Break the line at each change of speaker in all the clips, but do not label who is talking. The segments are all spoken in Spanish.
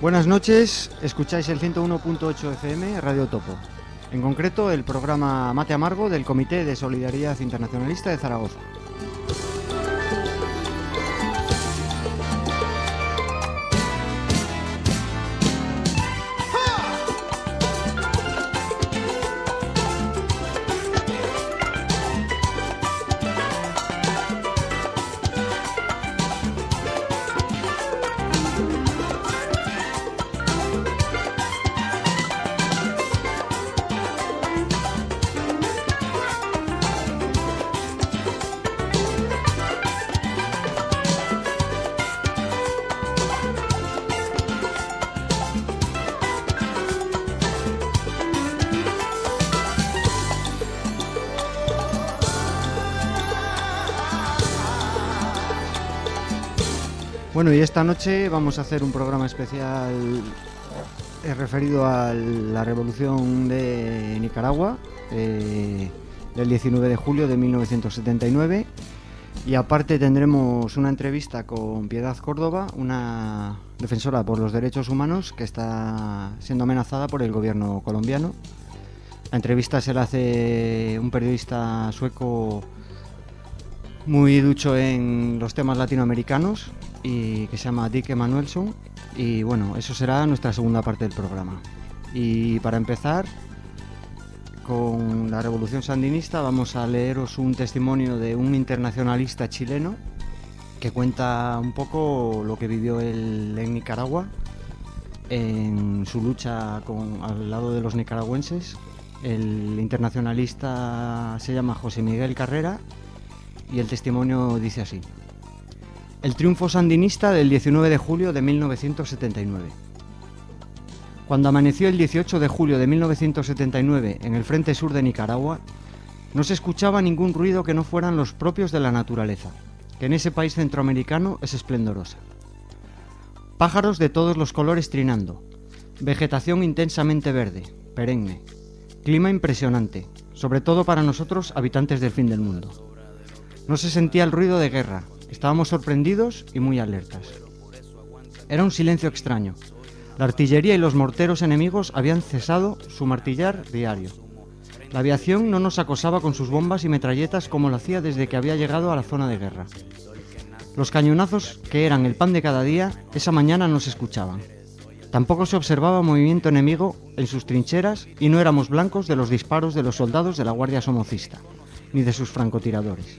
Buenas noches, escucháis el 101.8 FM Radio Topo. En concreto, el programa Mate Amargo del Comité de Solidaridad Internacionalista de Zaragoza. Bueno, y esta noche vamos a hacer un programa especial referido a la revolución de Nicaragua del 19 de julio de 1979, y aparte tendremos una entrevista con Piedad Córdoba, una defensora por los derechos humanos que está siendo amenazada por el gobierno colombiano. La entrevista se la hace un periodista sueco muy ducho en los temas latinoamericanos y que se llama Dick Emanuelsson, y bueno, eso será nuestra segunda parte del programa. Y para empezar con la revolución sandinista vamos a leeros un testimonio de un internacionalista chileno que cuenta un poco lo que vivió él en Nicaragua en su lucha al lado de los nicaragüenses. El internacionalista se llama José Miguel Carrera y el testimonio dice así: el triunfo sandinista del 19 de julio de 1979. Cuando amaneció el 18 de julio de 1979 en el frente sur de Nicaragua, no se escuchaba ningún ruido que no fueran los propios de la naturaleza, que en ese país centroamericano es esplendorosa. Pájaros de todos los colores trinando, vegetación intensamente verde, perenne, clima impresionante, sobre todo para nosotros habitantes del fin del mundo. No se sentía el ruido de guerra. Estábamos sorprendidos y muy alertas. Era un silencio extraño. La artillería y los morteros enemigos habían cesado su martillar diario. La aviación no nos acosaba con sus bombas y metralletas como lo hacía desde que había llegado a la zona de guerra. Los cañonazos, que eran el pan de cada día, esa mañana no se escuchaban. Tampoco se observaba movimiento enemigo en sus trincheras y no éramos blancos de los disparos de los soldados de la Guardia Somocista, ni de sus francotiradores.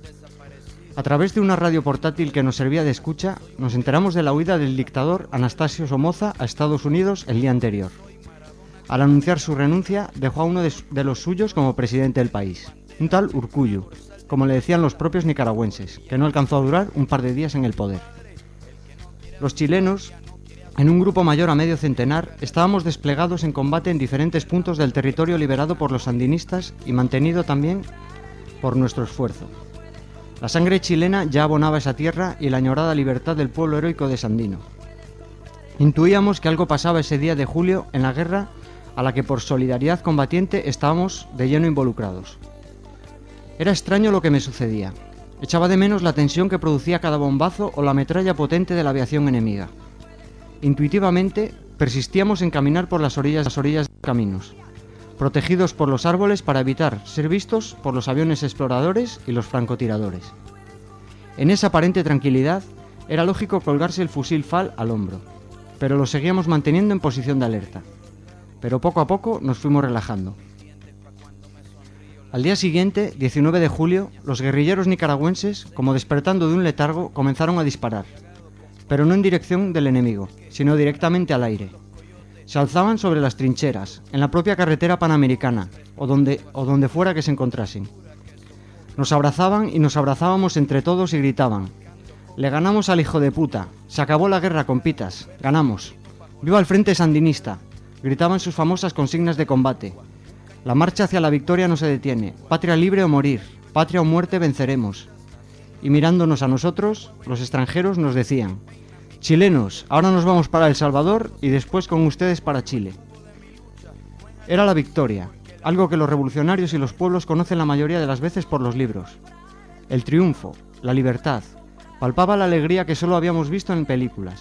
A través de una radio portátil que nos servía de escucha, nos enteramos de la huida del dictador Anastasio Somoza a Estados Unidos el día anterior. Al anunciar su renuncia, dejó a uno de los suyos como presidente del país, un tal Urkullu, como le decían los propios nicaragüenses, que no alcanzó a durar un par de días en el poder. Los chilenos, en un grupo mayor a medio centenar, estábamos desplegados en combate en diferentes puntos del territorio liberado por los sandinistas y mantenido también por nuestro esfuerzo. La sangre chilena ya abonaba esa tierra y la añorada libertad del pueblo heroico de Sandino. Intuíamos que algo pasaba ese día de julio en la guerra a la que por solidaridad combatiente estábamos de lleno involucrados. Era extraño lo que me sucedía. Echaba de menos la tensión que producía cada bombazo o la metralla potente de la aviación enemiga. Intuitivamente persistíamos en caminar por las orillas de los caminos, protegidos por los árboles para evitar ser vistos por los aviones exploradores y los francotiradores. En esa aparente tranquilidad era lógico colgarse el fusil FAL al hombro, pero lo seguíamos manteniendo en posición de alerta. Pero poco a poco nos fuimos relajando. Al día siguiente, 19 de julio, los guerrilleros nicaragüenses, como despertando de un letargo, comenzaron a disparar, pero no en dirección del enemigo, sino directamente al aire. Se alzaban sobre las trincheras, en la propia carretera panamericana, o donde fuera que se encontrasen. Nos abrazaban y nos abrazábamos entre todos y gritaban: «Le ganamos al hijo de puta, se acabó la guerra, compitas, ganamos. ¡Viva el frente sandinista!», gritaban sus famosas consignas de combate. «La marcha hacia la victoria no se detiene, patria libre o morir, patria o muerte venceremos». Y mirándonos a nosotros, los extranjeros nos decían: «Chilenos, ahora nos vamos para El Salvador y después con ustedes para Chile». Era la victoria, algo que los revolucionarios y los pueblos conocen la mayoría de las veces por los libros. El triunfo, la libertad, palpaba la alegría que solo habíamos visto en películas.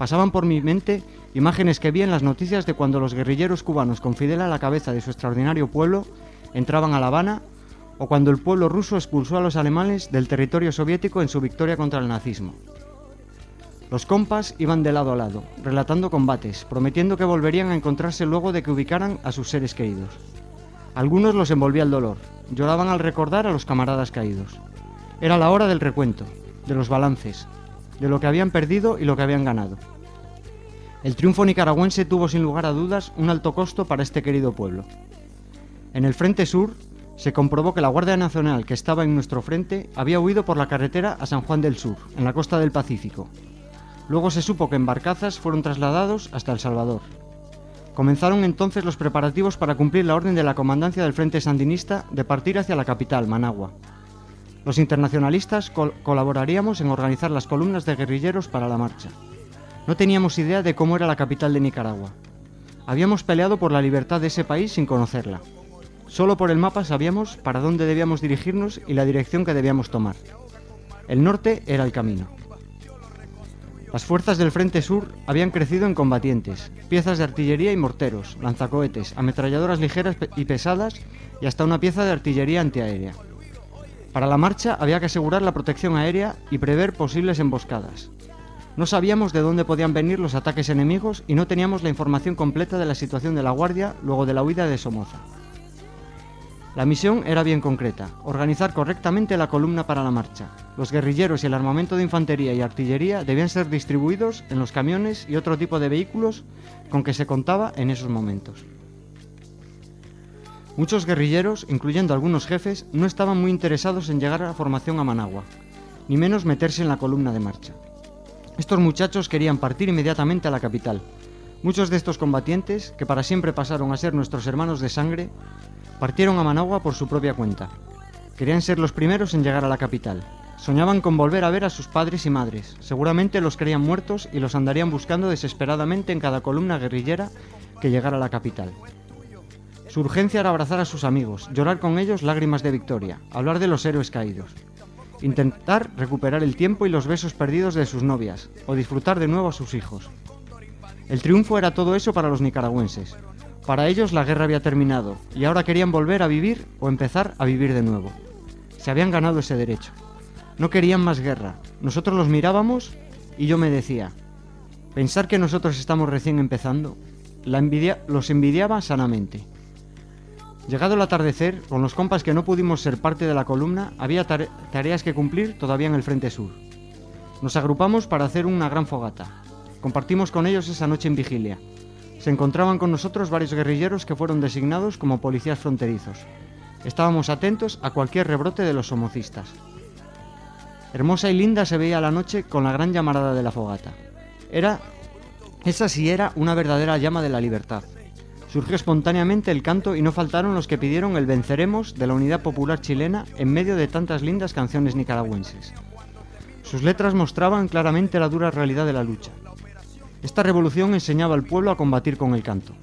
Pasaban por mi mente imágenes que vi en las noticias de cuando los guerrilleros cubanos con Fidel a la cabeza de su extraordinario pueblo entraban a La Habana, o cuando el pueblo ruso expulsó a los alemanes del territorio soviético en su victoria contra el nazismo. Los compas iban de lado a lado, relatando combates, prometiendo que volverían a encontrarse luego de que ubicaran a sus seres queridos. Algunos los envolvía el dolor, lloraban al recordar a los camaradas caídos. Era la hora del recuento, de los balances, de lo que habían perdido y lo que habían ganado. El triunfo nicaragüense tuvo sin lugar a dudas un alto costo para este querido pueblo. En el frente sur se comprobó que la Guardia Nacional que estaba en nuestro frente había huido por la carretera a San Juan del Sur, en la costa del Pacífico. Luego se supo que en barcazas fueron trasladados hasta El Salvador. Comenzaron entonces los preparativos para cumplir la orden de la comandancia del Frente Sandinista de partir hacia la capital, Managua. Los internacionalistas colaboraríamos en organizar las columnas de guerrilleros para la marcha. No teníamos idea de cómo era la capital de Nicaragua. Habíamos peleado por la libertad de ese país sin conocerla. Solo por el mapa sabíamos para dónde debíamos dirigirnos y la dirección que debíamos tomar. El norte era el camino. Las fuerzas del Frente Sur habían crecido en combatientes, piezas de artillería y morteros, lanzacohetes, ametralladoras ligeras y pesadas y hasta una pieza de artillería antiaérea. Para la marcha había que asegurar la protección aérea y prever posibles emboscadas. No sabíamos de dónde podían venir los ataques enemigos y no teníamos la información completa de la situación de la Guardia luego de la huida de Somoza. La misión era bien concreta: organizar correctamente la columna para la marcha. Los guerrilleros y el armamento de infantería y artillería debían ser distribuidos en los camiones y otro tipo de vehículos con que se contaba en esos momentos. Muchos guerrilleros, incluyendo algunos jefes, no estaban muy interesados en llegar a la formación a Managua, ni menos meterse en la columna de marcha. Estos muchachos querían partir inmediatamente a la capital. Muchos de estos combatientes, que para siempre pasaron a ser nuestros hermanos de sangre, partieron a Managua por su propia cuenta. Querían ser los primeros en llegar a la capital. Soñaban con volver a ver a sus padres y madres. Seguramente los creían muertos y los andarían buscando desesperadamente en cada columna guerrillera que llegara a la capital. Su urgencia era abrazar a sus amigos, llorar con ellos lágrimas de victoria, hablar de los héroes caídos, intentar recuperar el tiempo y los besos perdidos de sus novias, o disfrutar de nuevo a sus hijos. El triunfo era todo eso para los nicaragüenses. Para ellos la guerra había terminado, y ahora querían volver a vivir o empezar a vivir de nuevo. Se habían ganado ese derecho. No querían más guerra. Nosotros los mirábamos y yo me decía: pensar que nosotros estamos recién empezando. Los envidiaba sanamente. Llegado el atardecer, con los compas que no pudimos ser parte de la columna, había tareas que cumplir todavía en el Frente Sur. Nos agrupamos para hacer una gran fogata. Compartimos con ellos esa noche en vigilia. Se encontraban con nosotros varios guerrilleros que fueron designados como policías fronterizos. Estábamos atentos a cualquier rebrote de los somocistas. Hermosa y linda se veía la noche con la gran llamarada de la fogata. Esa sí era una verdadera llama de la libertad. Surgió espontáneamente el canto y no faltaron los que pidieron el venceremos de la Unidad Popular Chilena en medio de tantas lindas canciones nicaragüenses. Sus letras mostraban claramente la dura realidad de la lucha. Esta revolución enseñaba al pueblo a combatir con el canto.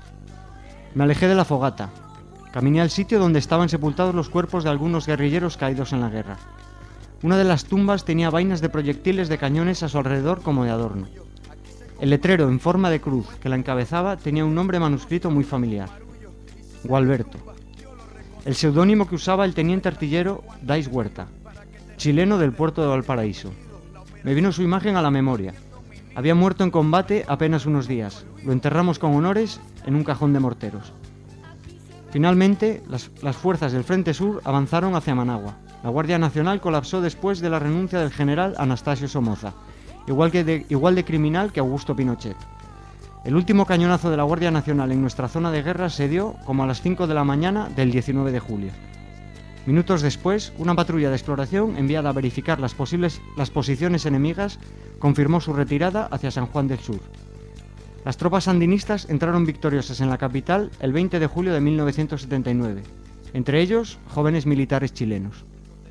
Me alejé de la fogata. Caminé al sitio donde estaban sepultados los cuerpos de algunos guerrilleros caídos en la guerra. Una de las tumbas tenía vainas de proyectiles de cañones a su alrededor como de adorno. El letrero en forma de cruz que la encabezaba tenía un nombre manuscrito muy familiar: Gualberto. El seudónimo que usaba el teniente artillero Dais Huerta, chileno del puerto de Valparaíso. Me vino su imagen a la memoria. Había muerto en combate apenas unos días. Lo enterramos con honores en un cajón de morteros. Finalmente, las fuerzas del Frente Sur avanzaron hacia Managua. La Guardia Nacional colapsó después de la renuncia del general Anastasio Somoza, igual de criminal que Augusto Pinochet. El último cañonazo de la Guardia Nacional en nuestra zona de guerra se dio como a las 5 de la mañana del 19 de julio. Minutos después, una patrulla de exploración enviada a verificar las posiciones enemigas confirmó su retirada hacia San Juan del Sur. Las tropas sandinistas entraron victoriosas en la capital el 20 de julio de 1979, entre ellos jóvenes militares chilenos.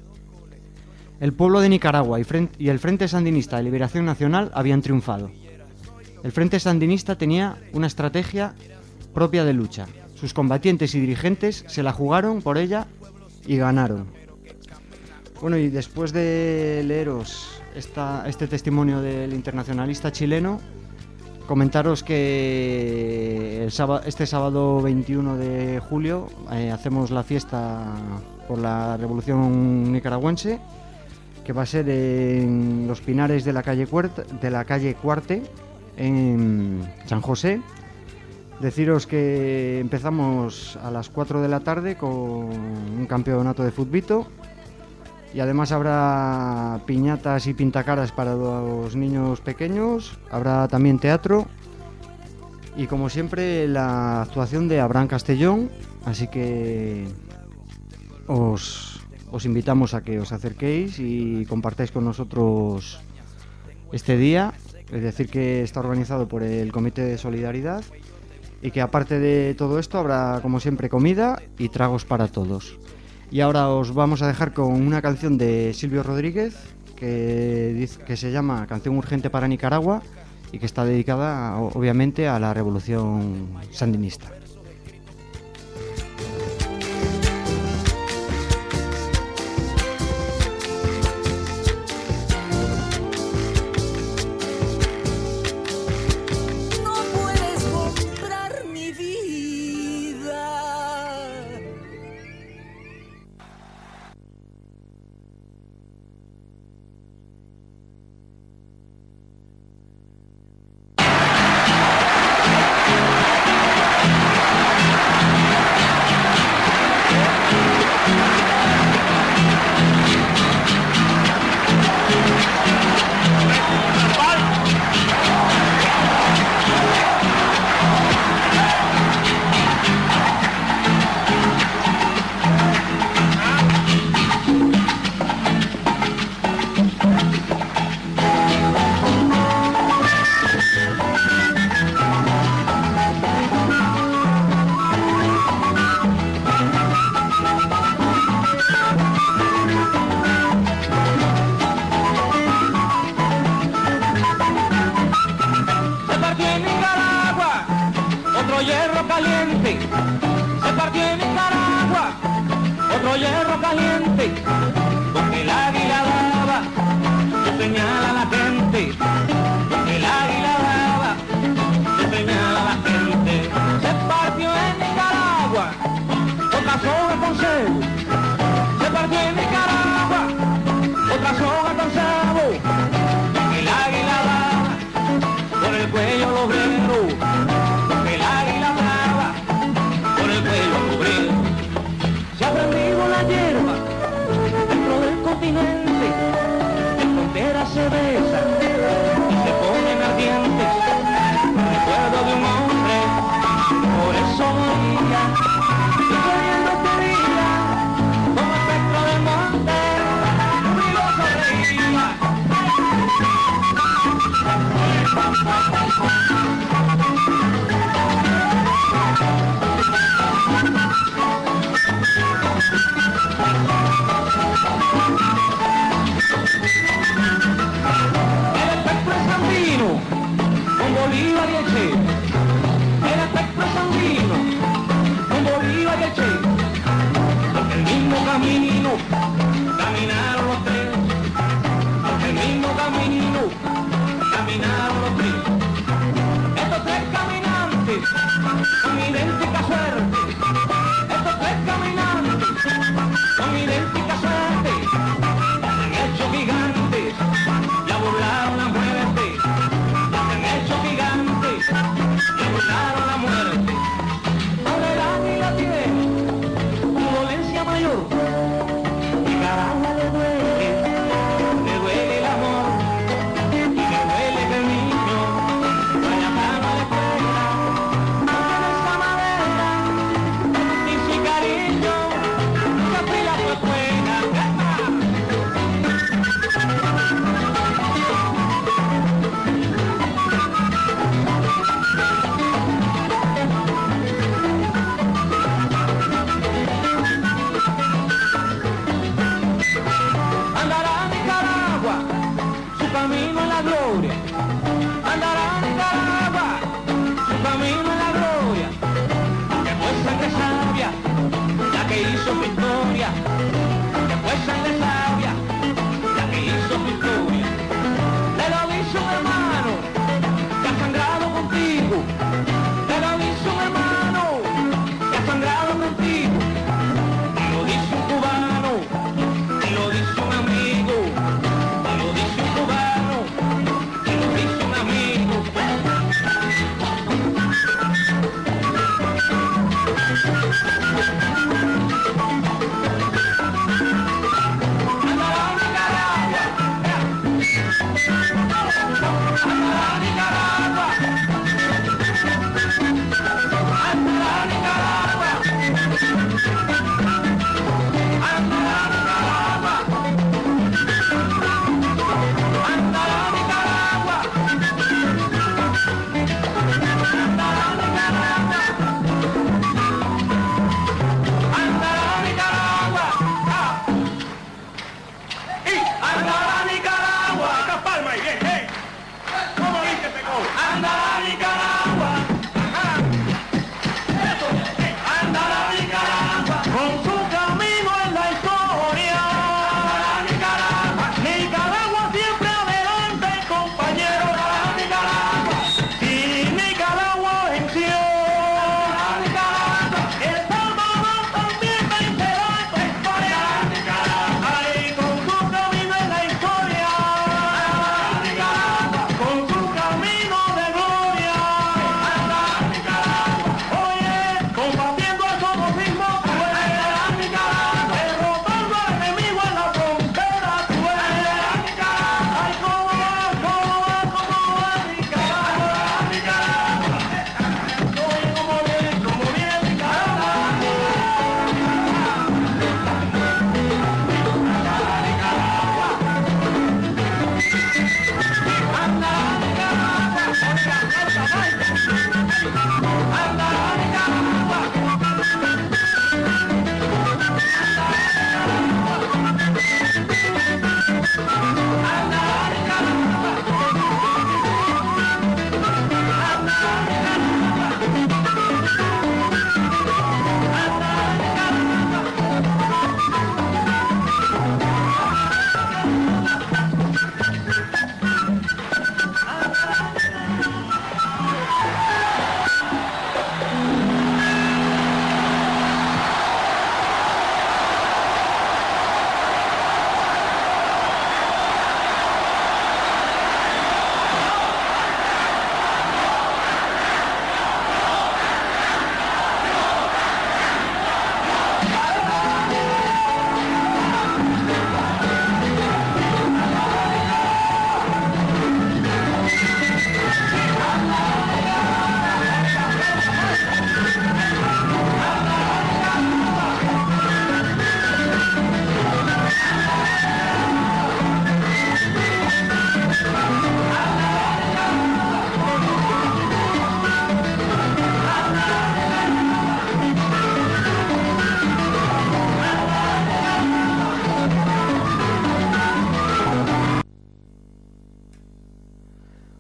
El pueblo de Nicaragua y el Frente Sandinista de Liberación Nacional habían triunfado. El Frente Sandinista tenía una estrategia propia de lucha. Sus combatientes y dirigentes se la jugaron por ella y ganaron. Bueno, y después de leeros este testimonio del internacionalista chileno, comentaros que este sábado 21 de julio hacemos la fiesta por la Revolución Nicaragüense, que va a ser en los Pinares de la calle Cuarte, en San José. Deciros que empezamos a las 4 de la tarde con un campeonato de futbito. Y además habrá piñatas y pintacaras para los niños pequeños, habrá también teatro y como siempre la actuación de Abraham Castellón, así que os invitamos a que os acerquéis y compartáis con nosotros este día, es decir que está organizado por el Comité de Solidaridad y que aparte de todo esto habrá como siempre comida y tragos para todos. Y ahora os vamos a dejar con una canción de Silvio Rodríguez que se llama Canción Urgente para Nicaragua y que está dedicada obviamente a la revolución sandinista.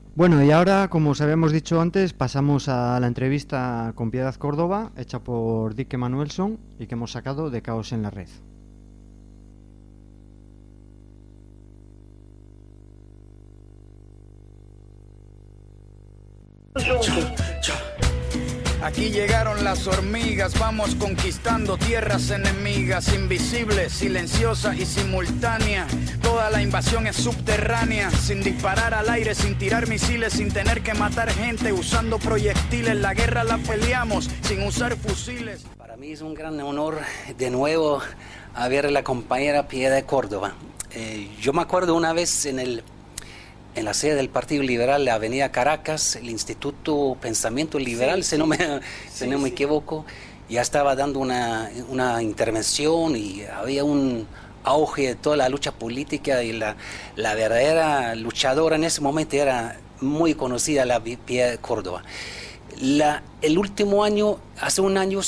Bueno, y ahora, como os habíamos dicho antes, pasamos a la entrevista con Piedad Córdoba, hecha por Dick Emanuelson y que hemos sacado de Caos en la Red.
Aquí llegaron las hormigas, vamos conquistando tierras enemigas, invisibles, silenciosa y simultánea. Toda la invasión es subterránea, sin disparar al aire, sin tirar misiles, sin tener que matar gente, usando proyectiles. La guerra la peleamos sin usar fusiles.
Para mí es un gran honor de nuevo a ver a la compañera Piedad Córdoba. Yo me acuerdo una vez en la sede del Partido Liberal, la Avenida Caracas, el Instituto Pensamiento Liberal, si no me equivoco, ya estaba dando una intervención y había un auge de toda la lucha política y la verdadera luchadora en ese momento era muy conocida, la Piedad Córdoba. El último año, hace un año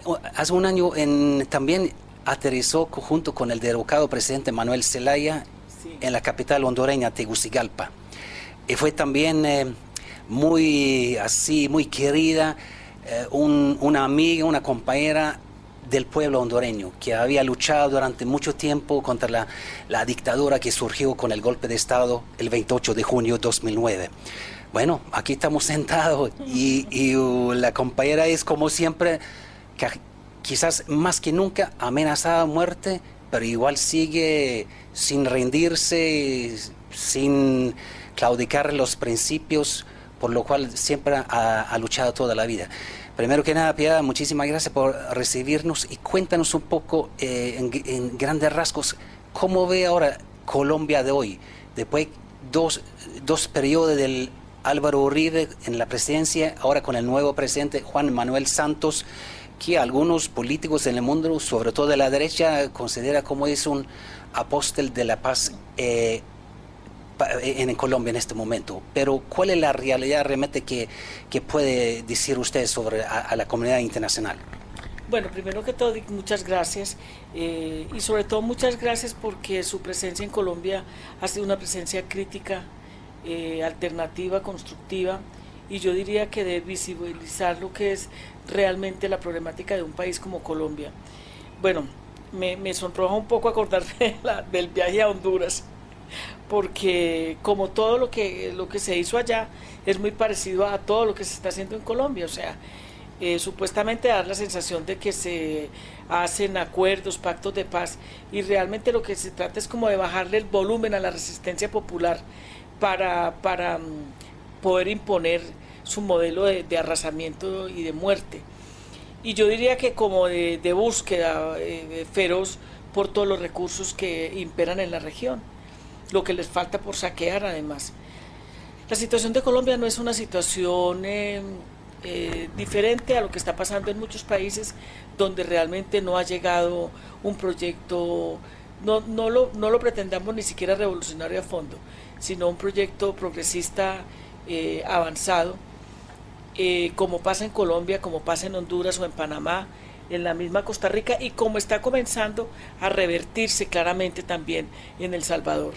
también aterrizó junto con el derrocado presidente Manuel Zelaya en la capital hondureña, Tegucigalpa. Y fue también muy querida, una amiga, una compañera del pueblo hondureño, que había luchado durante mucho tiempo contra la dictadura que surgió con el golpe de Estado el 28 de junio de 2009. Bueno, aquí estamos sentados y la compañera es como siempre, quizás más que nunca amenazada de muerte, pero igual sigue sin rendirse, sin claudicar los principios, por lo cual siempre ha luchado toda la vida. Primero que nada, Piedad, muchísimas gracias por recibirnos y cuéntanos un poco en grandes rasgos cómo ve ahora Colombia de hoy, después dos periodos del Álvaro Uribe en la presidencia, ahora con el nuevo presidente Juan Manuel Santos, que algunos políticos en el mundo, sobre todo de la derecha, considera como es un apóstol de la paz en Colombia en este momento. Pero ¿cuál es la realidad realmente que puede decir usted sobre a la comunidad internacional?
Bueno, primero que todo, muchas gracias y sobre todo muchas gracias porque su presencia en Colombia ha sido una presencia crítica, alternativa, constructiva, y yo diría que de visibilizar lo que es realmente la problemática de un país como Colombia. Bueno, me sonroja un poco acordarme del viaje a Honduras, porque como todo lo que se hizo allá es muy parecido a todo lo que se está haciendo en Colombia, o sea, supuestamente dar la sensación de que se hacen acuerdos, pactos de paz, y realmente lo que se trata es como de bajarle el volumen a la resistencia popular para poder imponer su modelo de arrasamiento y de muerte. Y yo diría que como de búsqueda feroz por todos los recursos que imperan en la región, lo que les falta por saquear además. La situación de Colombia no es una situación diferente a lo que está pasando en muchos países donde realmente no ha llegado un proyecto, no lo pretendamos ni siquiera revolucionario a fondo, sino un proyecto progresista avanzado, como pasa en Colombia, como pasa en Honduras o en Panamá, en la misma Costa Rica, y como está comenzando a revertirse claramente también en El Salvador,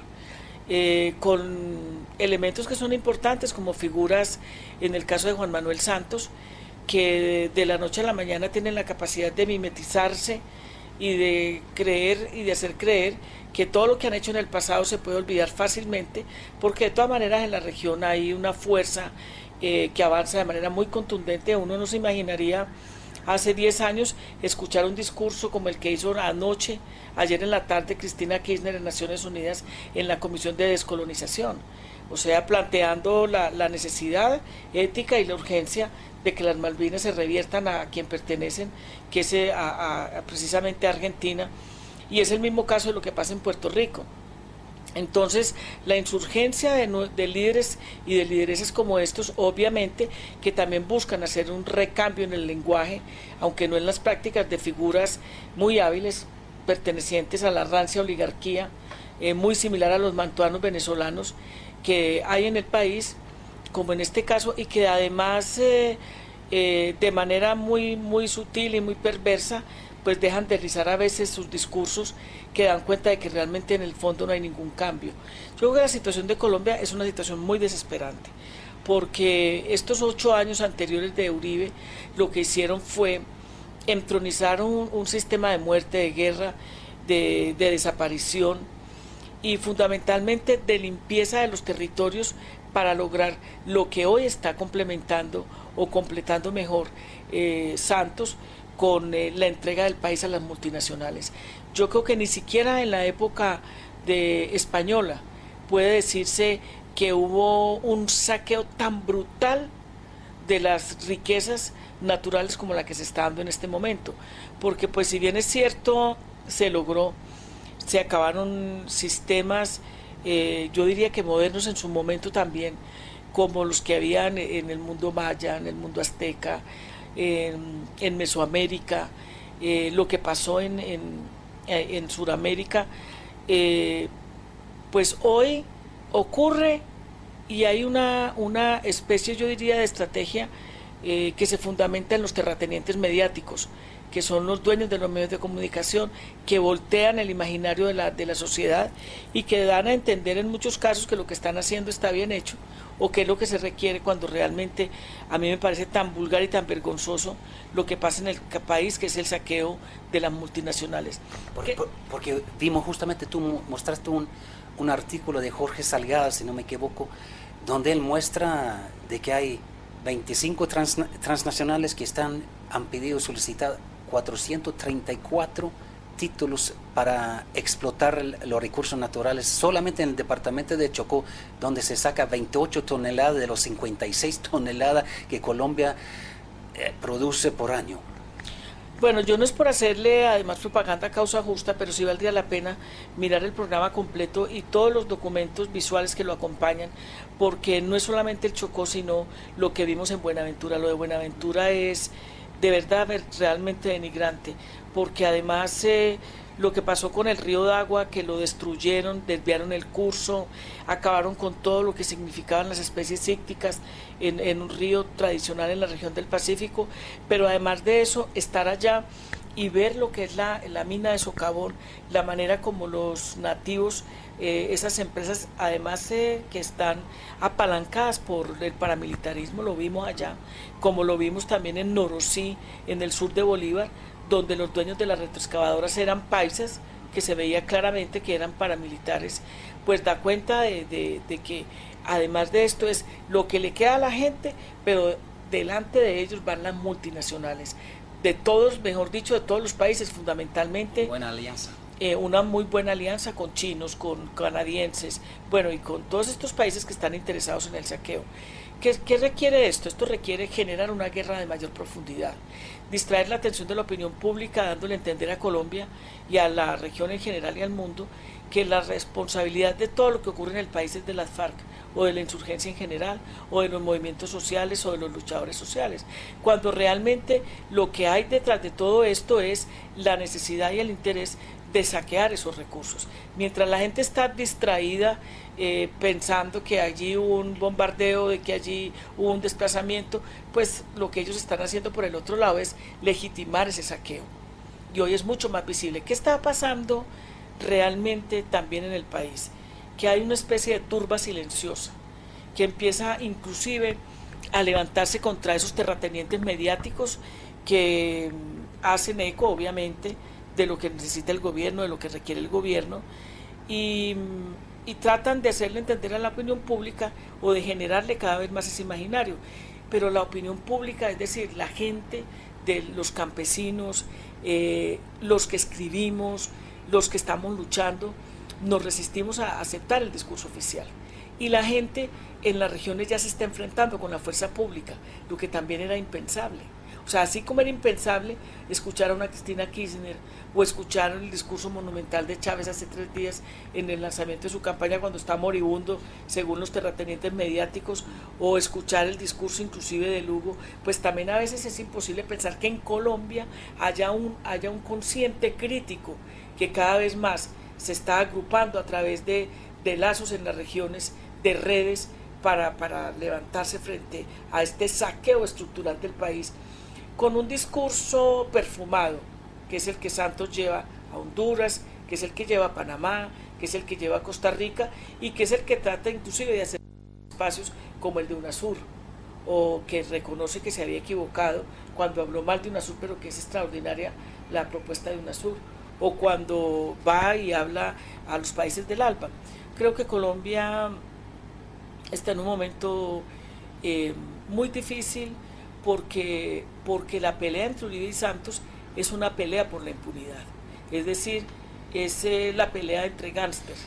con elementos que son importantes como figuras, en el caso de Juan Manuel Santos, que de la noche a la mañana tienen la capacidad de mimetizarse y de creer y de hacer creer que todo lo que han hecho en el pasado se puede olvidar fácilmente, porque de todas maneras en la región hay una fuerza que avanza de manera muy contundente. Uno no se imaginaría hace 10 años escuchar un discurso como el que hizo ayer en la tarde, Cristina Kirchner en Naciones Unidas en la Comisión de Descolonización, o sea, planteando la necesidad ética y la urgencia de que las Malvinas se reviertan a quien pertenecen, que es precisamente a Argentina, y es el mismo caso de lo que pasa en Puerto Rico. Entonces, la insurgencia de líderes y de lideresas como estos, obviamente, que también buscan hacer un recambio en el lenguaje, aunque no en las prácticas, de figuras muy hábiles, pertenecientes a la rancia oligarquía, muy similar a los mantuanos venezolanos que hay en el país, como en este caso, y que además de manera muy sutil y muy perversa pues dejan deslizar a veces sus discursos que dan cuenta de que realmente en el fondo no hay ningún cambio. Yo creo que la situación de Colombia es una situación muy desesperante, porque estos 8 años anteriores de Uribe lo que hicieron fue entronizar un sistema de muerte, de guerra, de desaparición y fundamentalmente de limpieza de los territorios para lograr lo que hoy está complementando o completando mejor Santos con la entrega del país a las multinacionales. Yo creo que ni siquiera en la época de española puede decirse que hubo un saqueo tan brutal de las riquezas naturales como la que se está dando en este momento, porque pues si bien es cierto se logró, se acabaron sistemas, yo diría que modernos en su momento también, como los que habían en el mundo maya, en el mundo azteca, en Mesoamérica, lo que pasó en Sudamérica, pues hoy ocurre y hay una especie, yo diría, de estrategia que se fundamenta en los terratenientes mediáticos, que son los dueños de los medios de comunicación, que voltean el imaginario de la sociedad y que dan a entender en muchos casos que lo que están haciendo está bien hecho o que es lo que se requiere, cuando realmente a mí me parece tan vulgar y tan vergonzoso lo que pasa en el país, que es el saqueo de las multinacionales.
Porque vimos justamente, tú mostraste un artículo de Jorge Salgado, si no me equivoco, donde él muestra de que hay 25 transnacionales que han pedido, solicitado 434 títulos para explotar los recursos naturales solamente en el departamento de Chocó, donde se saca 28 toneladas de los 56 toneladas que Colombia produce por año.
Bueno, yo no es por hacerle además propaganda a causa justa, pero sí valdría la pena mirar el programa completo y todos los documentos visuales que lo acompañan, porque no es solamente el Chocó, sino lo que vimos en Buenaventura. Lo de Buenaventura es de verdad realmente denigrante, porque además lo que pasó con el río de agua, que lo destruyeron, desviaron el curso, acabaron con todo lo que significaban las especies ícticas en un río tradicional en la región del Pacífico, pero además de eso, estar allá y ver lo que es la mina de socavón, la manera como los nativos, esas empresas además que están apalancadas por el paramilitarismo, lo vimos allá, como lo vimos también en Norosí, en el sur de Bolívar, donde los dueños de las retroexcavadoras eran paisas, que se veía claramente que eran paramilitares, pues da cuenta de que además de esto es lo que le queda a la gente, pero delante de ellos van las multinacionales, de todos, mejor dicho, de todos los países, fundamentalmente.
Buena alianza.
Una muy buena alianza con chinos, con canadienses, bueno, y con todos estos países que están interesados en el saqueo. ¿Qué requiere esto? Esto requiere generar una guerra de mayor profundidad, distraer la atención de la opinión pública, dándole a entender a Colombia y a la región en general y al mundo que la responsabilidad de todo lo que ocurre en el país es de las FARC, o de la insurgencia en general, o de los movimientos sociales, o de los luchadores sociales, cuando realmente lo que hay detrás de todo esto es la necesidad y el interés de saquear esos recursos. Mientras la gente está distraída pensando que allí hubo un bombardeo, de que allí hubo un desplazamiento, pues lo que ellos están haciendo por el otro lado es legitimar ese saqueo. Y hoy es mucho más visible. ¿Qué está pasando realmente también en el país? Que hay una especie de turba silenciosa que empieza inclusive a levantarse contra esos terratenientes mediáticos que hacen eco, obviamente, de lo que necesita el gobierno, de lo que requiere el gobierno, y tratan de hacerle entender a la opinión pública o de generarle cada vez más ese imaginario. Pero la opinión pública, es decir, la gente, de los campesinos, los que escribimos, los que estamos luchando, nos resistimos a aceptar el discurso oficial. Y la gente en las regiones ya se está enfrentando con la fuerza pública, lo que también era impensable. O sea, así como era impensable escuchar a una Cristina Kirchner o escuchar el discurso monumental de Chávez hace 3 días en el lanzamiento de su campaña cuando está moribundo, según los terratenientes mediáticos, o escuchar el discurso inclusive de Lugo, pues también a veces es imposible pensar que en Colombia haya un consciente crítico que cada vez más se está agrupando a través de lazos en las regiones, de redes, para levantarse frente a este saqueo estructural del país, con un discurso perfumado, que es el que Santos lleva a Honduras, que es el que lleva a Panamá, que es el que lleva a Costa Rica y que es el que trata inclusive de hacer espacios como el de UNASUR, o que reconoce que se había equivocado cuando habló mal de UNASUR, pero que es extraordinaria la propuesta de UNASUR, o cuando va y habla a los países del ALBA. Creo que Colombia está en un momento muy difícil porque la pelea entre Uribe y Santos es una pelea por la impunidad, es decir, es la pelea entre gángsters,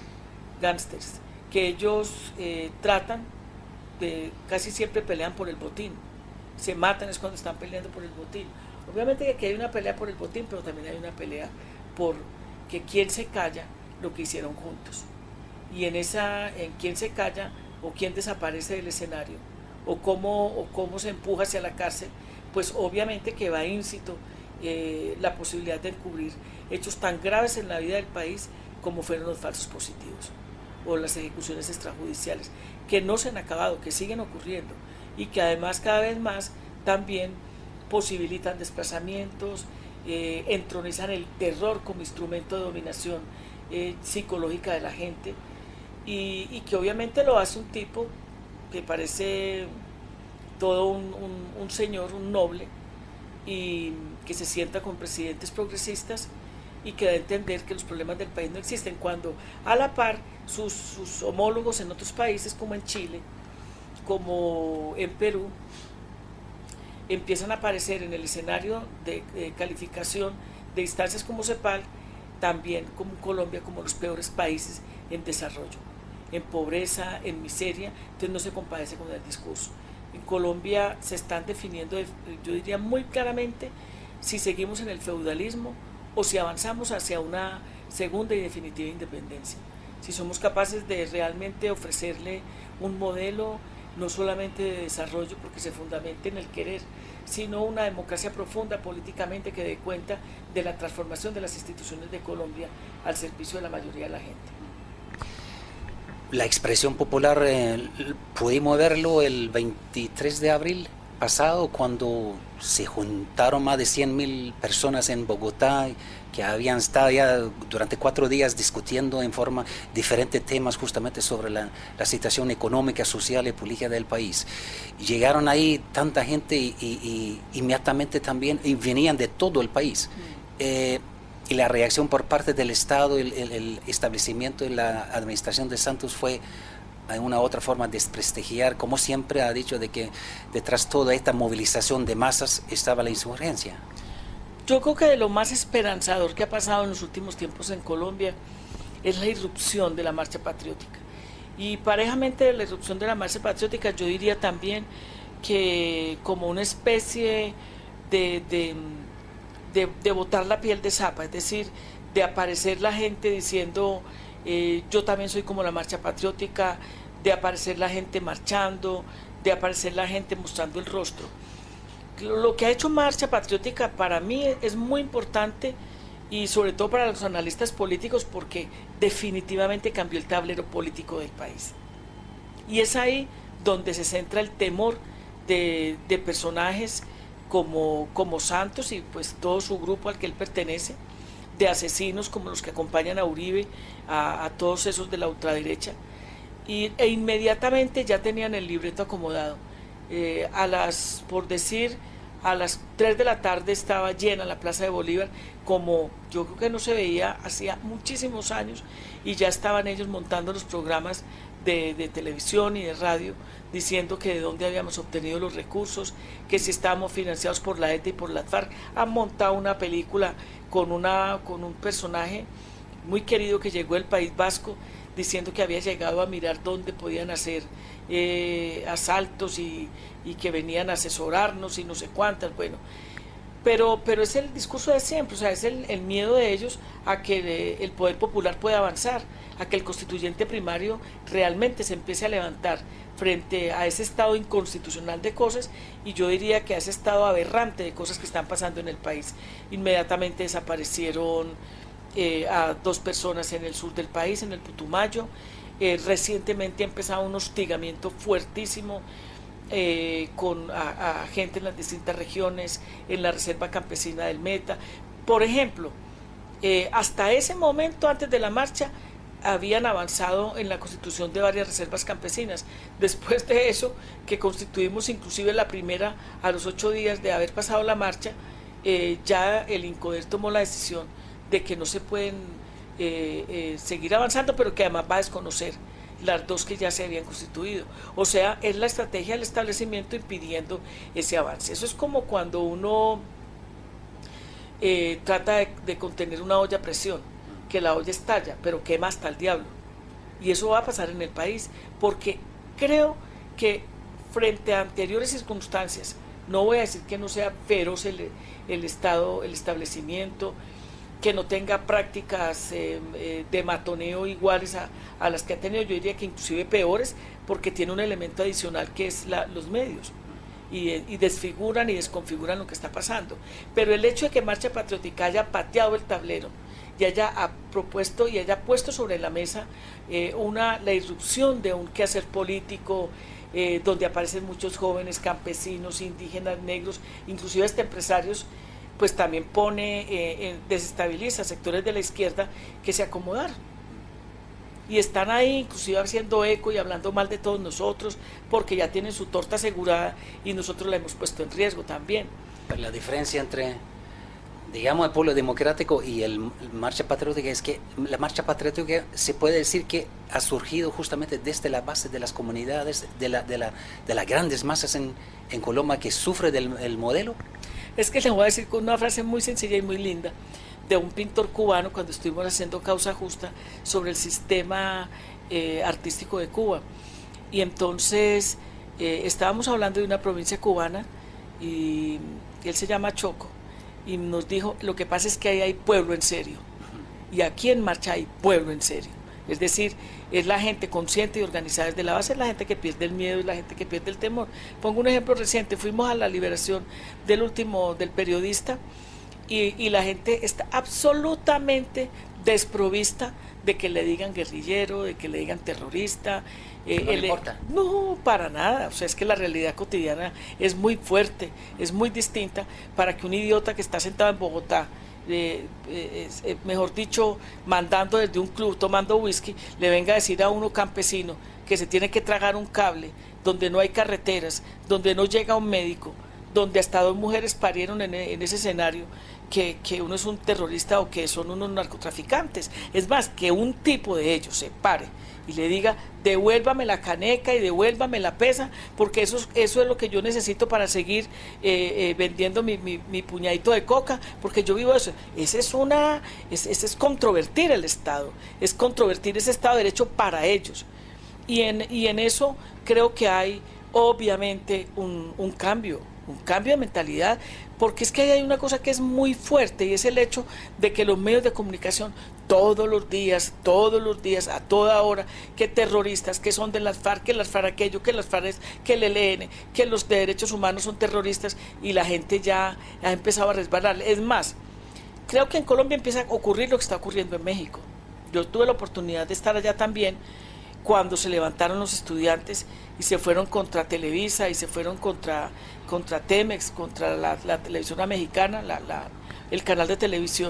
que ellos tratan de, casi siempre pelean por el botín, se matan es cuando están peleando por el botín. Obviamente que aquí hay una pelea por el botín, pero también hay una pelea por que quién se calla lo que hicieron juntos, y en quién se calla o quién desaparece del escenario o cómo se empuja hacia la cárcel, pues obviamente que va íncito la posibilidad de encubrir hechos tan graves en la vida del país como fueron los falsos positivos o las ejecuciones extrajudiciales, que no se han acabado, que siguen ocurriendo y que además cada vez más también posibilitan desplazamientos, entronizan el terror como instrumento de dominación psicológica de la gente y que obviamente lo hace un tipo que parece todo un señor, un noble, y que se sienta con presidentes progresistas y que da a entender que los problemas del país no existen, cuando a la par sus homólogos en otros países como en Chile, como en Perú, empiezan a aparecer en el escenario de calificación de instancias como CEPAL, también como Colombia, como los peores países en desarrollo, en pobreza, en miseria. Entonces no se compadece con el discurso. En Colombia se están definiendo, yo diría muy claramente, si seguimos en el feudalismo o si avanzamos hacia una segunda y definitiva independencia. Si somos capaces de realmente ofrecerle un modelo no solamente de desarrollo porque se fundamente en el querer, sino una democracia profunda políticamente que dé cuenta de la transformación de las instituciones de Colombia al servicio de la mayoría de la gente.
La expresión popular pudimos verlo el 23 de abril pasado, cuando se juntaron más de 100.000 personas en Bogotá, que habían estado ya durante 4 días discutiendo en forma diferentes temas justamente sobre la situación económica, social y política del país. Llegaron ahí tanta gente y inmediatamente también venían de todo el país. Y la reacción por parte del Estado, el establecimiento y la administración de Santos fue de una u otra forma desprestigiar, como siempre ha dicho, de que detrás de toda esta movilización de masas estaba la insurgencia.
Yo creo que de lo más esperanzador que ha pasado en los últimos tiempos en Colombia es la irrupción de la marcha patriótica. Y parejamente de la irrupción de la marcha patriótica, yo diría también que como una especie de botar la piel de zapa, es decir, de aparecer la gente diciendo yo también soy como la marcha patriótica, de aparecer la gente marchando, de aparecer la gente mostrando el rostro. Lo que ha hecho Marcha Patriótica para mí es muy importante, y sobre todo para los analistas políticos, porque definitivamente cambió el tablero político del país. Y es ahí donde se centra el temor de personajes como Santos y pues todo su grupo al que él pertenece, de asesinos como los que acompañan a Uribe, a todos esos de la ultraderecha, e inmediatamente ya tenían el libreto acomodado. A las 3 de la tarde estaba llena la Plaza de Bolívar, como yo creo que no se veía hacía muchísimos años, y ya estaban ellos montando los programas de televisión y de radio, diciendo que de dónde habíamos obtenido los recursos, que si estábamos financiados por la ETA y por la FARC. Han montado una película con un personaje muy querido que llegó del País Vasco, diciendo que había llegado a mirar dónde podían hacer asaltos y que venían a asesorarnos y no sé cuántas, bueno, pero es el discurso de siempre, o sea, es el miedo de ellos a que el poder popular pueda avanzar, a que el constituyente primario realmente se empiece a levantar frente a ese estado inconstitucional de cosas, y yo diría que a ese estado aberrante de cosas que están pasando en el país. Inmediatamente desaparecieron a 2 personas en el sur del país, en el Putumayo. Recientemente ha empezado un hostigamiento fuertísimo a gente en las distintas regiones, en la Reserva Campesina del Meta, Por ejemplo, hasta ese momento, antes de la marcha, habían avanzado en la constitución de varias reservas campesinas. Después de eso, que constituimos inclusive la primera a los 8 días de haber pasado la marcha, ya el INCODER tomó la decisión de que no se pueden seguir avanzando, pero que además va a desconocer las 2 que ya se habían constituido. O sea, es la estrategia del establecimiento impidiendo ese avance. Eso es como cuando uno trata de contener una olla a presión, que la olla estalla, pero quema hasta el diablo. Y eso va a pasar en el país, porque creo que frente a anteriores circunstancias, no voy a decir que no sea feroz el Estado, el establecimiento, que no tenga prácticas de matoneo iguales a las que ha tenido, yo diría que inclusive peores, porque tiene un elemento adicional que es los medios, y desfiguran y desconfiguran lo que está pasando. Pero el hecho de que Marcha Patriótica haya pateado el tablero y haya propuesto y haya puesto sobre la mesa la irrupción de un quehacer político, donde aparecen muchos jóvenes, campesinos, indígenas, negros, inclusive hasta empresarios, pues también desestabiliza sectores de la izquierda que se acomodaron y están ahí inclusive haciendo eco y hablando mal de todos nosotros, porque ya tienen su torta asegurada y nosotros la hemos puesto en riesgo también.
La diferencia entre, digamos, el pueblo democrático y el Marcha Patriótica es que la Marcha Patriótica se puede decir que ha surgido justamente desde la base de las comunidades, de las grandes masas en Colombia que sufre del modelo.
Es que le voy a decir con una frase muy sencilla y muy linda de un pintor cubano cuando estuvimos haciendo Causa Justa sobre el sistema artístico de Cuba. Y entonces estábamos hablando de una provincia cubana y él se llama Choco y nos dijo, lo que pasa es que ahí hay pueblo en serio y aquí en Marcha hay pueblo en serio. Es decir, es la gente consciente y organizada desde la base, es la gente que pierde el miedo y la gente que pierde el temor. Pongo un ejemplo reciente, fuimos a la liberación del periodista y la gente está absolutamente desprovista de que le digan guerrillero, de que le digan terrorista.
No le importa.
No, para nada. O sea, es que la realidad cotidiana es muy fuerte, es muy distinta para que un idiota que está sentado en Bogotá, mejor dicho, mandando desde un club, tomando whisky, le venga a decir a uno campesino que se tiene que tragar un cable, donde no hay carreteras, donde no llega un médico, donde hasta 2 mujeres parieron en ese escenario, que uno es un terrorista o que son unos narcotraficantes. Es más, que un tipo de ellos se pare y le diga, devuélvame la caneca y devuélvame la pesa, porque eso es lo que yo necesito para seguir vendiendo mi puñadito de coca, porque yo vivo eso. Ese es controvertir el Estado, es controvertir ese Estado de Derecho para ellos. Y en eso creo que hay obviamente un cambio de mentalidad, porque es que hay una cosa que es muy fuerte y es el hecho de que los medios de comunicación todos los días, a toda hora, que terroristas, que son de las FARC, que las FARC aquello, que las FARC, que el ELN, que los de derechos humanos son terroristas, y la gente ya ha empezado a resbalar. Es más, creo que en Colombia empieza a ocurrir lo que está ocurriendo en México. Yo tuve la oportunidad de estar allá también cuando se levantaron los estudiantes y se fueron contra Televisa y se fueron contra Temex, contra la televisora mexicana, el canal de televisión.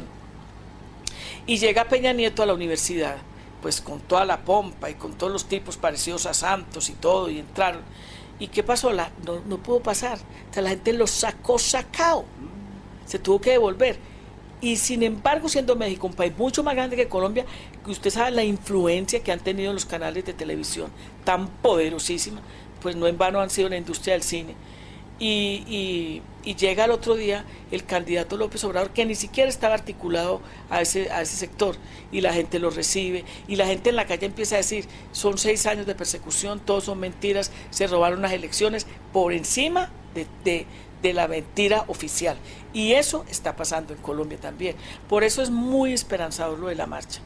Y llega Peña Nieto a la universidad, pues con toda la pompa y con todos los tipos parecidos a santos y todo, y entraron. ¿Y qué pasó? No pudo pasar. O sea, la gente los sacado. Se tuvo que devolver. Y sin embargo, siendo México un país mucho más grande que Colombia, que usted sabe la influencia que han tenido los canales de televisión, tan poderosísima, pues no en vano han sido la industria del cine. Y llega el otro día el candidato López Obrador, que ni siquiera estaba articulado a ese sector, y la gente lo recibe, y la gente en la calle empieza a decir, son 6 años de persecución, todos son mentiras, se robaron las elecciones, por encima de la mentira oficial. Y eso está pasando en Colombia también. Por eso es muy esperanzador lo de la marcha.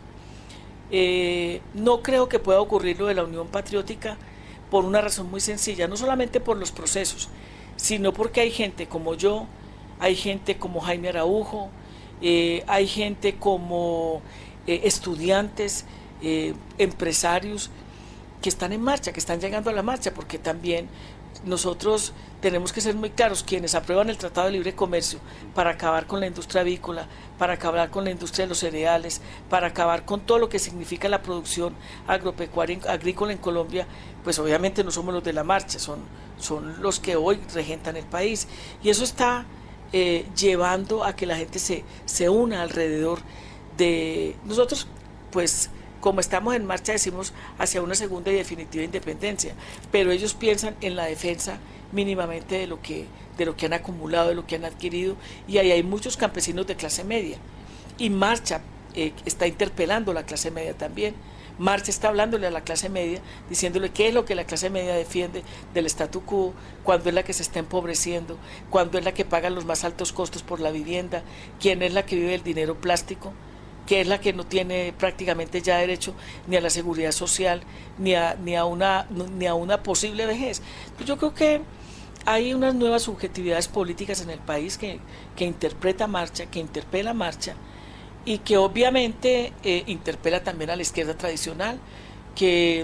No creo que pueda ocurrir lo de la Unión Patriótica por una razón muy sencilla, no solamente por los procesos, sino porque hay gente como yo, hay gente como Jaime Araujo, hay gente como estudiantes, empresarios que están en marcha, que están llegando a la marcha, porque también nosotros tenemos que ser muy claros, quienes aprueban el Tratado de Libre Comercio para acabar con la industria avícola, para acabar con la industria de los cereales, para acabar con todo lo que significa la producción agropecuaria, agrícola en Colombia, pues obviamente no somos los de la marcha, son los que hoy regentan el país. Y eso está llevando a que la gente se una alrededor de nosotros, pues como estamos en marcha decimos hacia una segunda y definitiva independencia, pero ellos piensan en la defensa mínimamente de lo que han acumulado, de lo que han adquirido, y ahí hay muchos campesinos de clase media, y Marcha está interpelando a la clase media también. Marcha está hablándole a la clase media, diciéndole qué es lo que la clase media defiende del statu quo, cuando es la que se está empobreciendo, cuando es la que paga los más altos costos por la vivienda, quién es la que vive el dinero plástico, que es la que no tiene prácticamente ya derecho ni a la seguridad social, ni a una posible vejez. Yo creo que hay unas nuevas subjetividades políticas en el país que interpreta Marcha, que interpela Marcha, y que obviamente interpela también a la izquierda tradicional, que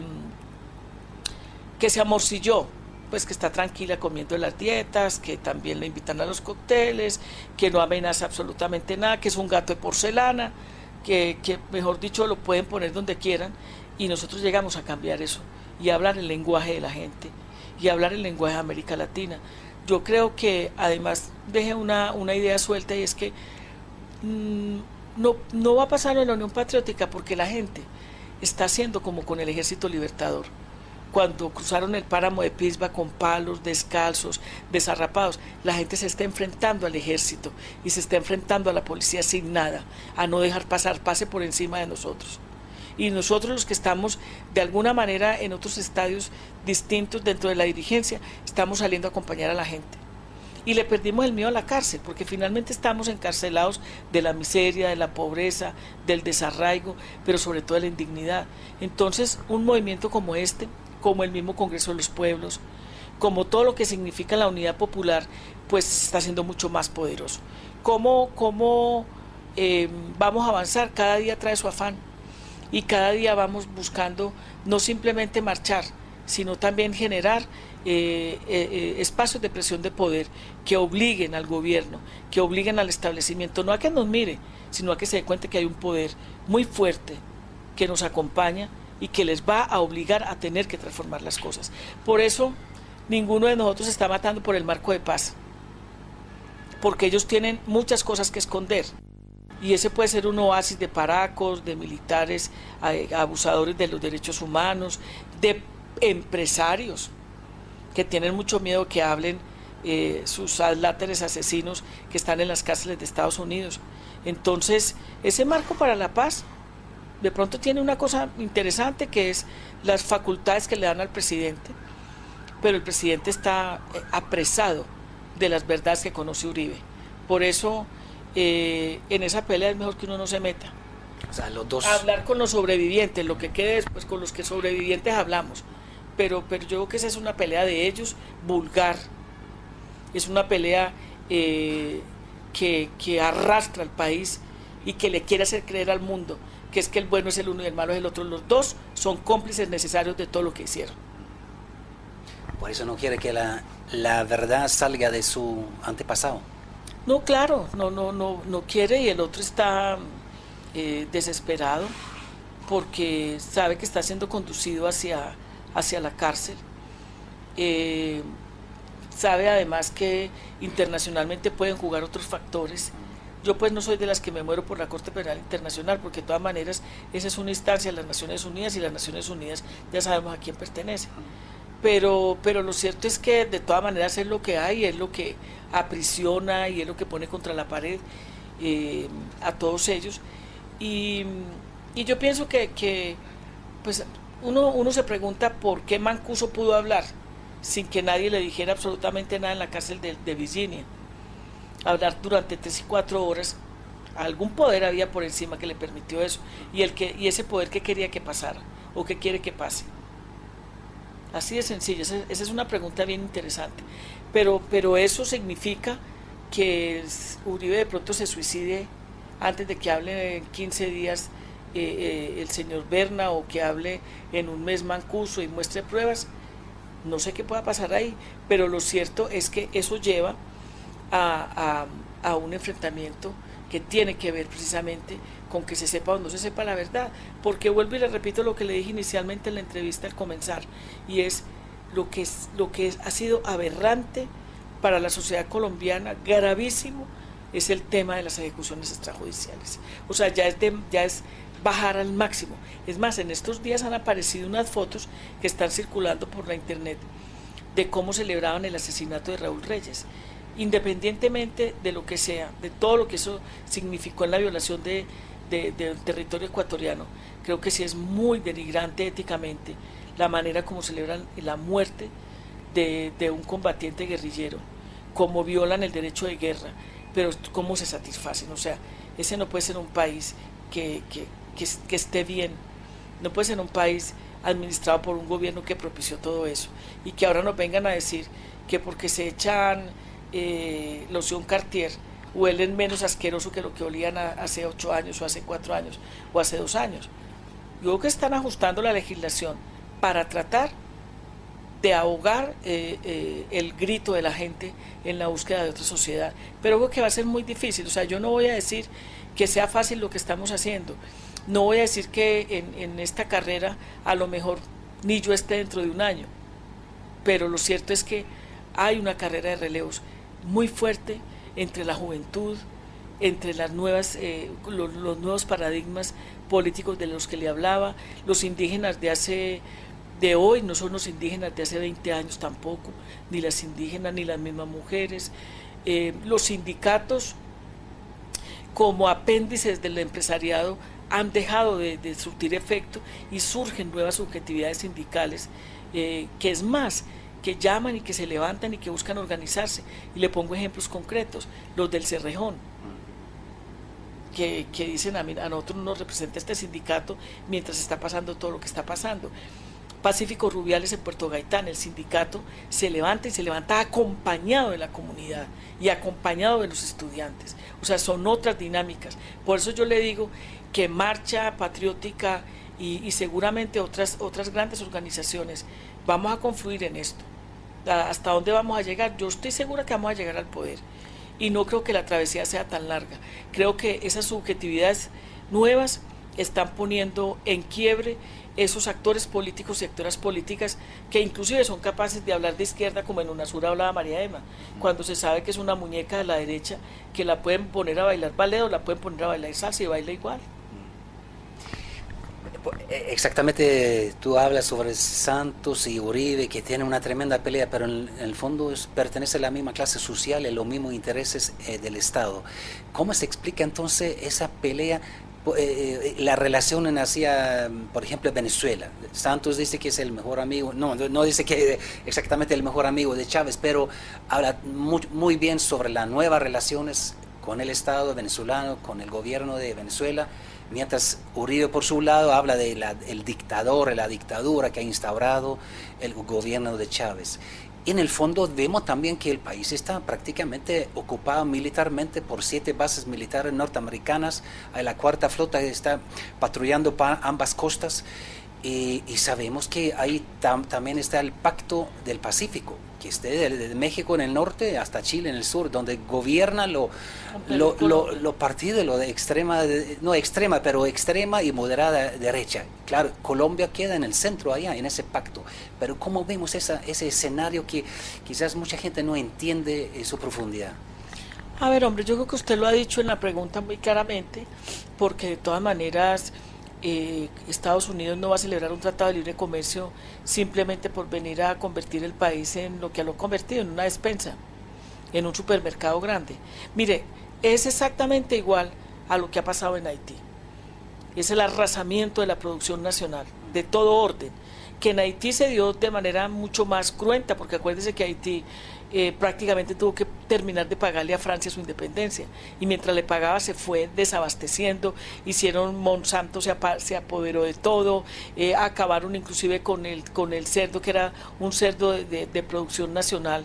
se amorcilló, pues que está tranquila comiendo las dietas, que también le invitan a los cócteles, que no amenaza absolutamente nada, que es un gato de porcelana, que mejor dicho lo pueden poner donde quieran, y nosotros llegamos a cambiar eso y hablar el lenguaje de la gente y hablar el lenguaje de América Latina. Yo creo que además deje una idea suelta, y es que no va a pasar en la Unión Patriótica, porque la gente está haciendo como con el Ejército Libertador, cuando cruzaron el páramo de Pisba con palos, descalzos, desarrapados. La gente se está enfrentando al ejército y se está enfrentando a la policía sin nada, a no dejar pase por encima de nosotros. Y nosotros, los que estamos de alguna manera en otros estadios distintos dentro de la dirigencia, estamos saliendo a acompañar a la gente. Y le perdimos el miedo a la cárcel, porque finalmente estamos encarcelados de la miseria, de la pobreza, del desarraigo, pero sobre todo de la indignidad. Entonces, un movimiento como este, como el mismo Congreso de los Pueblos, como todo lo que significa la unidad popular, pues está siendo mucho más poderoso. ¿Cómo vamos a avanzar? Cada día trae su afán, y cada día vamos buscando no simplemente marchar, sino también generar espacios de presión de poder que obliguen al gobierno, que obliguen al establecimiento, no a que nos mire, sino a que se dé cuenta que hay un poder muy fuerte que nos acompaña y que les va a obligar a tener que transformar las cosas. Por eso ninguno de nosotros está matando por el marco de paz, porque ellos tienen muchas cosas que esconder, y ese puede ser un oasis de paracos, de militares abusadores de los derechos humanos, de empresarios que tienen mucho miedo que hablen sus adláteres asesinos que están en las cárceles de Estados Unidos. Entonces, ese marco para la paz de pronto tiene una cosa interesante, que es las facultades que le dan al presidente, pero el presidente está apresado de las verdades que conoce Uribe. Por eso en esa pelea es mejor que uno no se meta.
O sea, los dos...
Hablar con los sobrevivientes, lo que quede después, con los que sobrevivientes hablamos, pero yo creo que esa es una pelea de ellos vulgar, es una pelea que arrastra al país y que le quiere hacer creer al mundo que es que el bueno es el uno y el malo es el otro. Los dos son cómplices necesarios de todo lo que hicieron.
Por eso no quiere que la verdad salga de su antepasado.
No, claro, no quiere, y el otro está desesperado porque sabe que está siendo conducido hacia la cárcel. Sabe además que internacionalmente pueden jugar otros factores. Yo pues no soy de las que me muero por la Corte Penal Internacional, porque de todas maneras esa es una instancia de las Naciones Unidas, y las Naciones Unidas ya sabemos a quién pertenece. Pero lo cierto es que de todas maneras es lo que hay, es lo que aprisiona y es lo que pone contra la pared a todos ellos. Y yo pienso que pues uno se pregunta por qué Mancuso pudo hablar sin que nadie le dijera absolutamente nada en la cárcel de Virginia. Hablar durante 3 y 4 horas, algún poder había por encima que le permitió eso, y ese poder que quería que pasara o que quiere que pase. Así de sencillo. Esa es una pregunta bien interesante, pero eso significa que Uribe de pronto se suicide antes de que hable en 15 días el señor Berna, o que hable en un mes Mancuso y muestre pruebas. No sé qué pueda pasar ahí, pero lo cierto es que eso lleva a un enfrentamiento que tiene que ver precisamente con que se sepa o no se sepa la verdad, porque vuelvo y le repito lo que le dije inicialmente en la entrevista al comenzar, y es lo que ha sido aberrante para la sociedad colombiana, gravísimo, es el tema de las ejecuciones extrajudiciales. O sea, ya es bajar al máximo. Es más, en estos días han aparecido unas fotos que están circulando por la internet de cómo celebraban el asesinato de Raúl Reyes. Independientemente de lo que sea, de todo lo que eso significó en la violación del territorio ecuatoriano, creo que sí es muy denigrante éticamente la manera como celebran la muerte de un combatiente guerrillero, cómo violan el derecho de guerra, pero cómo se satisfacen. O sea, ese no puede ser un país que esté bien, no puede ser un país administrado por un gobierno que propició todo eso, y que ahora nos vengan a decir que porque se echan loción Cartier huelen menos asqueroso que lo que olían hace 8 años o hace 4 años o hace 2 años. Yo creo que están ajustando la legislación para tratar de ahogar el grito de la gente en la búsqueda de otra sociedad, pero creo que va a ser muy difícil. O sea, yo no voy a decir que sea fácil lo que estamos haciendo, no voy a decir que en esta carrera a lo mejor ni yo esté dentro de un año, pero lo cierto es que hay una carrera de relevos muy fuerte entre la juventud, entre las nuevas, los nuevos paradigmas políticos de los que le hablaba. Los indígenas de hoy no son los indígenas de hace 20 años tampoco, ni las indígenas ni las mismas mujeres. Los sindicatos como apéndices del empresariado han dejado de surtir efecto y surgen nuevas subjetividades sindicales, que es más, que llaman y que se levantan y que buscan organizarse. Y le pongo ejemplos concretos, los del Cerrejón, que dicen a nosotros no nos representa este sindicato mientras está pasando todo lo que está pasando. Pacífico Rubiales en Puerto Gaitán, el sindicato se levanta y se levanta acompañado de la comunidad y acompañado de los estudiantes. O sea, son otras dinámicas. Por eso yo le digo que Marcha Patriótica y seguramente otras grandes organizaciones vamos a confluir en esto. ¿Hasta dónde vamos a llegar? Yo estoy segura que vamos a llegar al poder, y no creo que la travesía sea tan larga. Creo que esas subjetividades nuevas están poniendo en quiebre esos actores políticos y actoras políticas que inclusive son capaces de hablar de izquierda, como en UNASUR hablaba María Emma, cuando se sabe que es una muñeca de la derecha, que la pueden poner a bailar ballet o la pueden poner a bailar salsa y baila igual.
Exactamente, tú hablas sobre Santos y Uribe, que tienen una tremenda pelea, pero en el fondo pertenece a la misma clase social y los mismos intereses del Estado. ¿Cómo se explica entonces esa pelea? La relación hacia, por ejemplo, Venezuela. Santos dice que es el mejor amigo, no dice que es exactamente el mejor amigo de Chávez, pero habla muy bien sobre las nuevas relaciones con el Estado venezolano, con el gobierno de Venezuela, mientras Uribe por su lado habla de el dictador, la dictadura que ha instaurado el gobierno de Chávez. En el fondo vemos también que el país está prácticamente ocupado militarmente por 7 bases militares norteamericanas. La cuarta flota está patrullando para ambas costas, y sabemos que ahí también está el Pacto del Pacífico, que esté de México en el norte hasta Chile en el sur, donde gobierna lo partido, lo de extrema, no extrema, pero extrema y moderada derecha. Claro, Colombia queda en el centro allá, en ese pacto, pero ¿cómo vemos ese escenario que quizás mucha gente no entiende su profundidad?
A ver, hombre, yo creo que usted lo ha dicho en la pregunta muy claramente, porque de todas maneras Estados Unidos no va a celebrar un tratado de libre comercio simplemente por venir a convertir el país en lo que lo ha convertido, en una despensa, en un supermercado grande. Mire, es exactamente igual a lo que ha pasado en Haití. Es el arrasamiento de la producción nacional, de todo orden, que en Haití se dio de manera mucho más cruenta, porque acuérdense que Haití prácticamente tuvo que terminar de pagarle a Francia su independencia, y mientras le pagaba se fue desabasteciendo, hicieron Monsanto, se apoderó de todo, acabaron inclusive con el cerdo, que era un cerdo de producción nacional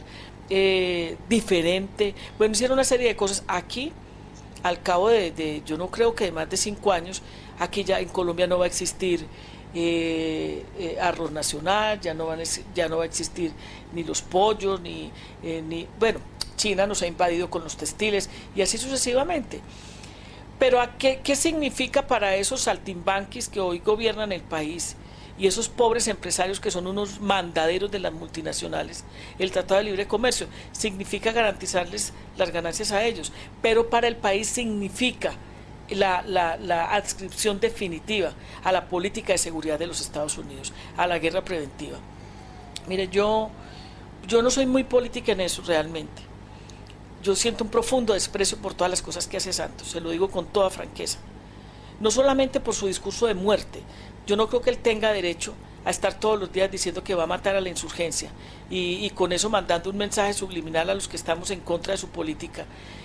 diferente. Bueno, hicieron una serie de cosas. Aquí, al cabo yo no creo que de más de 5 años, aquí ya en Colombia no va a existir arroz nacional, ya no va a existir ni los pollos, bueno, China nos ha invadido con los textiles y así sucesivamente. Pero ¿qué significa para esos saltimbanquis que hoy gobiernan el país y esos pobres empresarios que son unos mandaderos de las multinacionales el Tratado de Libre Comercio? Significa garantizarles las ganancias a ellos, pero para el país significa la adscripción definitiva a la política de seguridad de los Estados Unidos, a la guerra preventiva. Mire, yo no soy muy política en eso realmente. Yo siento un profundo desprecio por todas las cosas que hace Santos, se lo digo con toda franqueza. No solamente por su discurso de muerte, yo no creo que él tenga derecho a estar todos los días diciendo que va a matar a la insurgencia y con eso mandando un mensaje subliminal a los que estamos en contra de su política,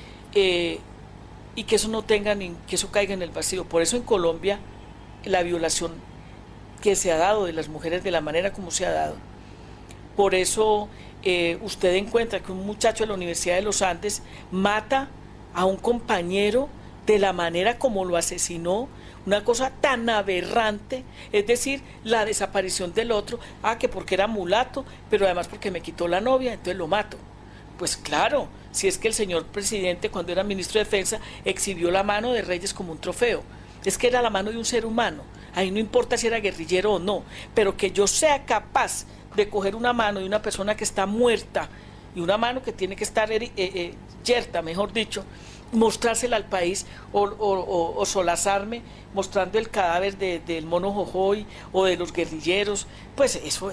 y que eso no tenga que eso caiga en el vacío. Por eso en Colombia la violación que se ha dado de las mujeres de la manera como se ha dado. Por eso usted encuentra que un muchacho de la Universidad de los Andes mata a un compañero de la manera como lo asesinó, una cosa tan aberrante, es decir, la desaparición del otro, que porque era mulato, pero además porque me quitó la novia, entonces lo mato. Pues claro, si es que el señor presidente, cuando era ministro de Defensa, exhibió la mano de Reyes como un trofeo, es que era la mano de un ser humano, ahí no importa si era guerrillero o no, pero que yo sea capaz de coger una mano de una persona que está muerta y una mano que tiene que estar yerta, mejor dicho, mostrársela al país o solazarme mostrando el cadáver del mono Jojoy o de los guerrilleros, pues esa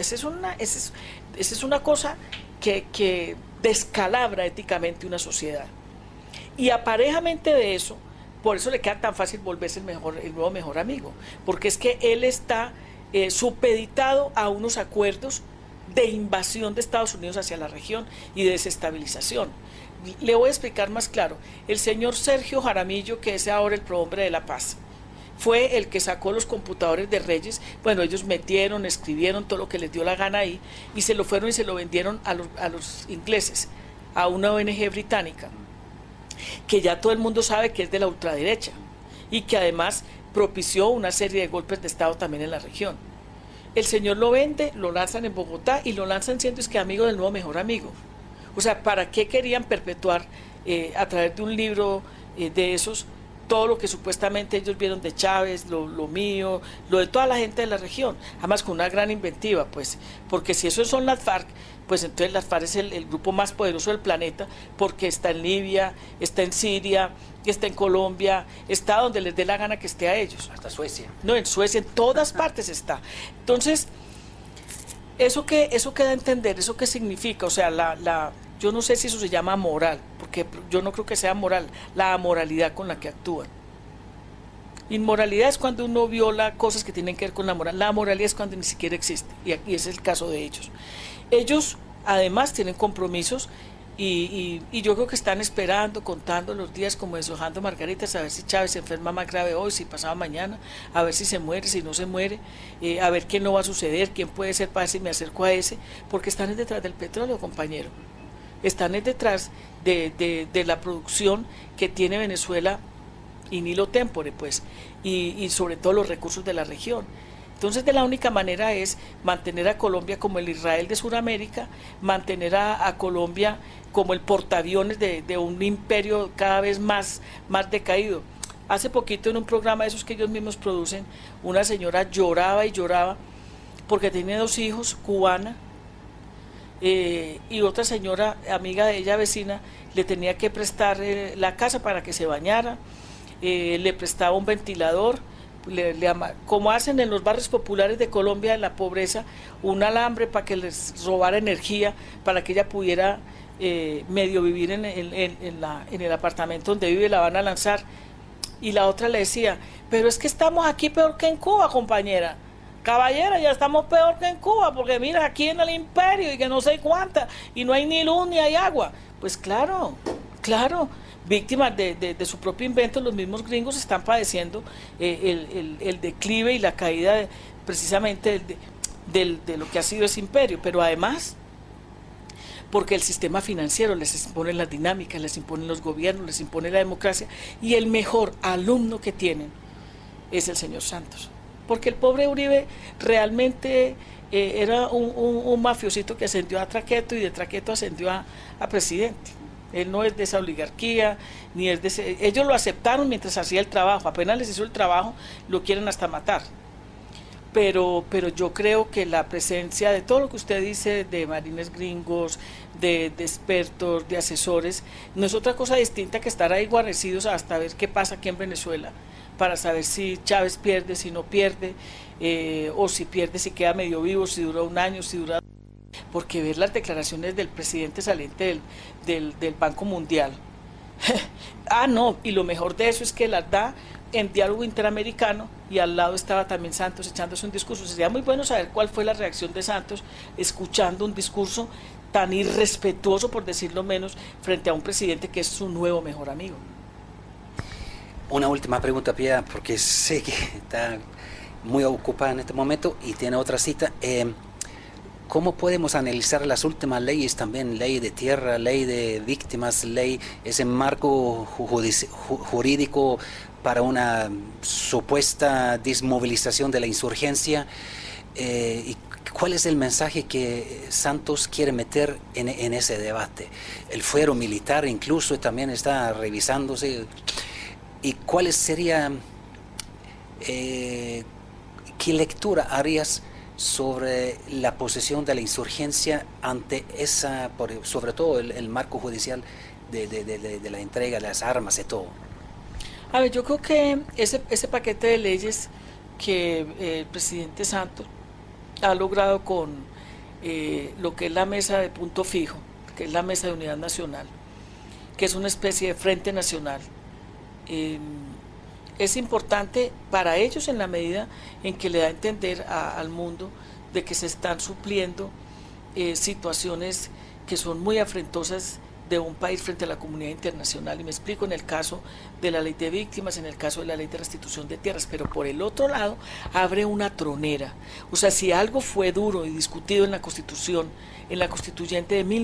es una cosa que descalabra éticamente una sociedad. Y aparejamente de eso, por eso le queda tan fácil volverse el nuevo mejor amigo, porque es que él está supeditado a unos acuerdos de invasión de Estados Unidos hacia la región y de desestabilización. Le voy a explicar más claro. El señor Sergio Jaramillo, que es ahora el prohombre de la paz, fue el que sacó los computadores de Reyes. Bueno, ellos metieron, escribieron todo lo que les dio la gana ahí y se lo fueron y se lo vendieron a los ingleses, a una ONG británica, que ya todo el mundo sabe que es de la ultraderecha y que además propició una serie de golpes de Estado también en la región. El señor lo vende, lo lanzan en Bogotá y lo lanzan siendo es que amigo del nuevo mejor amigo. O sea, ¿para qué querían perpetuar a través de un libro de esos todo lo que supuestamente ellos vieron de Chávez, lo mío, lo de toda la gente de la región? Además con una gran inventiva, pues, porque si eso son las FARC, pues entonces las FARC es el grupo más poderoso del planeta, porque está en Libia, está en Siria, está en Colombia, está donde les dé la gana que esté a ellos.
Hasta Suecia.
No, en Suecia, en todas partes está. Entonces, ¿eso qué da a entender? ¿Eso qué significa? O sea, yo no sé si eso se llama moral, porque yo no creo que sea moral, la amoralidad con la que actúan. Inmoralidad es cuando uno viola cosas que tienen que ver con la moral. La moralidad es cuando ni siquiera existe, y aquí es el caso de ellos. Ellos, además, tienen compromisos y yo creo que están esperando, contando los días como deshojando margaritas, a ver si Chávez se enferma más grave hoy, si pasado mañana, a ver si se muere, si no se muere, a ver quién no va a suceder, quién puede ser para ver si me acerco a ese, porque están detrás del petróleo, compañero. Están detrás de la producción que tiene Venezuela in illo tempore, pues, y sobre todo los recursos de la región. Entonces, de la única manera es mantener a Colombia como el Israel de Sudamérica, mantener a Colombia como el portaaviones de un imperio cada vez más decaído. Hace poquito en un programa de esos que ellos mismos producen, una señora lloraba y lloraba porque tenía 2 hijos, cubana, y otra señora, amiga de ella, vecina, le tenía que prestar la casa para que se bañara, le prestaba un ventilador, como hacen en los barrios populares de Colombia, en la pobreza, un alambre para que les robara energía, para que ella pudiera medio vivir en el apartamento donde vive, la van a lanzar. Y la otra le decía, pero es que estamos aquí peor que en Cuba, compañera. Caballera, ya estamos peor que en Cuba, porque mira, aquí en el imperio y que no sé cuánta, y no hay ni luz ni hay agua. Pues claro, víctimas de su propio invento, los mismos gringos están padeciendo el declive y la caída precisamente de lo que ha sido ese imperio, pero además porque el sistema financiero les impone las dinámicas, les impone los gobiernos, les impone la democracia, y el mejor alumno que tienen es el señor Santos. porque el pobre Uribe realmente era un mafiosito que ascendió a traqueto y de traqueto ascendió a presidente. Él no es de esa oligarquía, ni es de ese, ellos lo aceptaron mientras hacía el trabajo, apenas les hizo el trabajo, lo quieren hasta matar. Pero yo creo que la presencia de todo lo que usted dice, de marines gringos, de expertos, de asesores, no es otra cosa distinta que estar ahí guarnecidos hasta ver qué pasa aquí en Venezuela, para saber si Chávez pierde, si no pierde, o si pierde, si queda medio vivo, si dura un año, si dura... Porque ver las declaraciones del presidente saliente del Banco Mundial, no, y lo mejor de eso es que las da en diálogo interamericano, y al lado estaba también Santos echándose un discurso. Sería muy bueno saber cuál fue la reacción de Santos escuchando un discurso tan irrespetuoso, por decirlo menos, frente a un presidente que es su nuevo mejor amigo.
Una última pregunta, Pia, porque sé que está muy ocupada en este momento y tiene otra cita. ¿Cómo podemos analizar las últimas leyes también, ley de tierra, ley de víctimas, ley, ese marco jurídico para una supuesta desmovilización de la insurgencia? ¿Y cuál es el mensaje que Santos quiere meter en ese debate? El fuero militar incluso también está revisándose. ¿Y cuál sería, qué lectura harías sobre la posesión de la insurgencia ante esa, sobre todo el marco judicial de la entrega de las armas y todo?
A ver, yo creo que ese paquete de leyes que el presidente Santos ha logrado con lo que es la mesa de punto fijo, que es la mesa de unidad nacional, que es una especie de frente nacional, es importante para ellos en la medida en que le da a entender al mundo de que se están supliendo situaciones que son muy afrentosas de un país frente a la comunidad internacional, y me explico, en el caso de la ley de víctimas, en el caso de la ley de restitución de tierras, pero por el otro lado abre una tronera. O sea, si algo fue duro y discutido en la Constitución, en la Constituyente de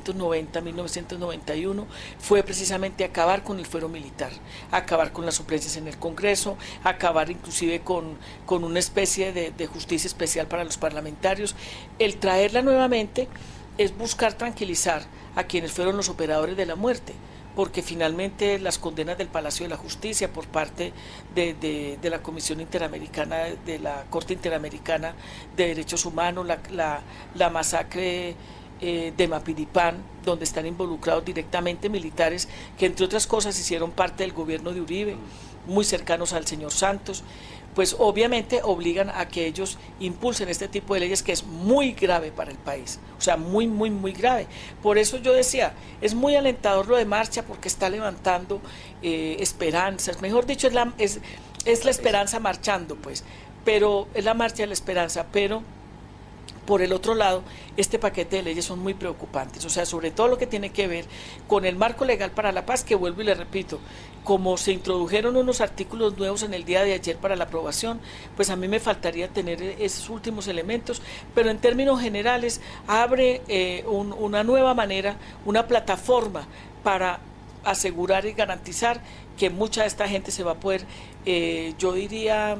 1990-1991, fue precisamente acabar con el fuero militar, acabar con las suplencias en el Congreso, acabar inclusive con una especie de justicia especial para los parlamentarios. El traerla nuevamente es buscar tranquilizar a quienes fueron los operadores de la muerte, porque finalmente las condenas del Palacio de la Justicia por parte de la Comisión Interamericana, de la Corte Interamericana de Derechos Humanos, la masacre de Mapiripán, donde están involucrados directamente militares que entre otras cosas hicieron parte del gobierno de Uribe, muy cercanos al señor Santos, pues obviamente obligan a que ellos impulsen este tipo de leyes, que es muy grave para el país, o sea, muy, muy, muy grave. Por eso yo decía, es muy alentador lo de Marcha, porque está levantando esperanzas, mejor dicho, es la esperanza marchando, pues, pero es la marcha de la esperanza, pero por el otro lado, este paquete de leyes son muy preocupantes, o sea, sobre todo lo que tiene que ver con el marco legal para la paz, que vuelvo y le repito, como se introdujeron unos artículos nuevos en el día de ayer para la aprobación, pues a mí me faltaría tener esos últimos elementos, pero en términos generales abre una nueva manera, una plataforma para asegurar y garantizar que mucha de esta gente se va a poder, yo diría,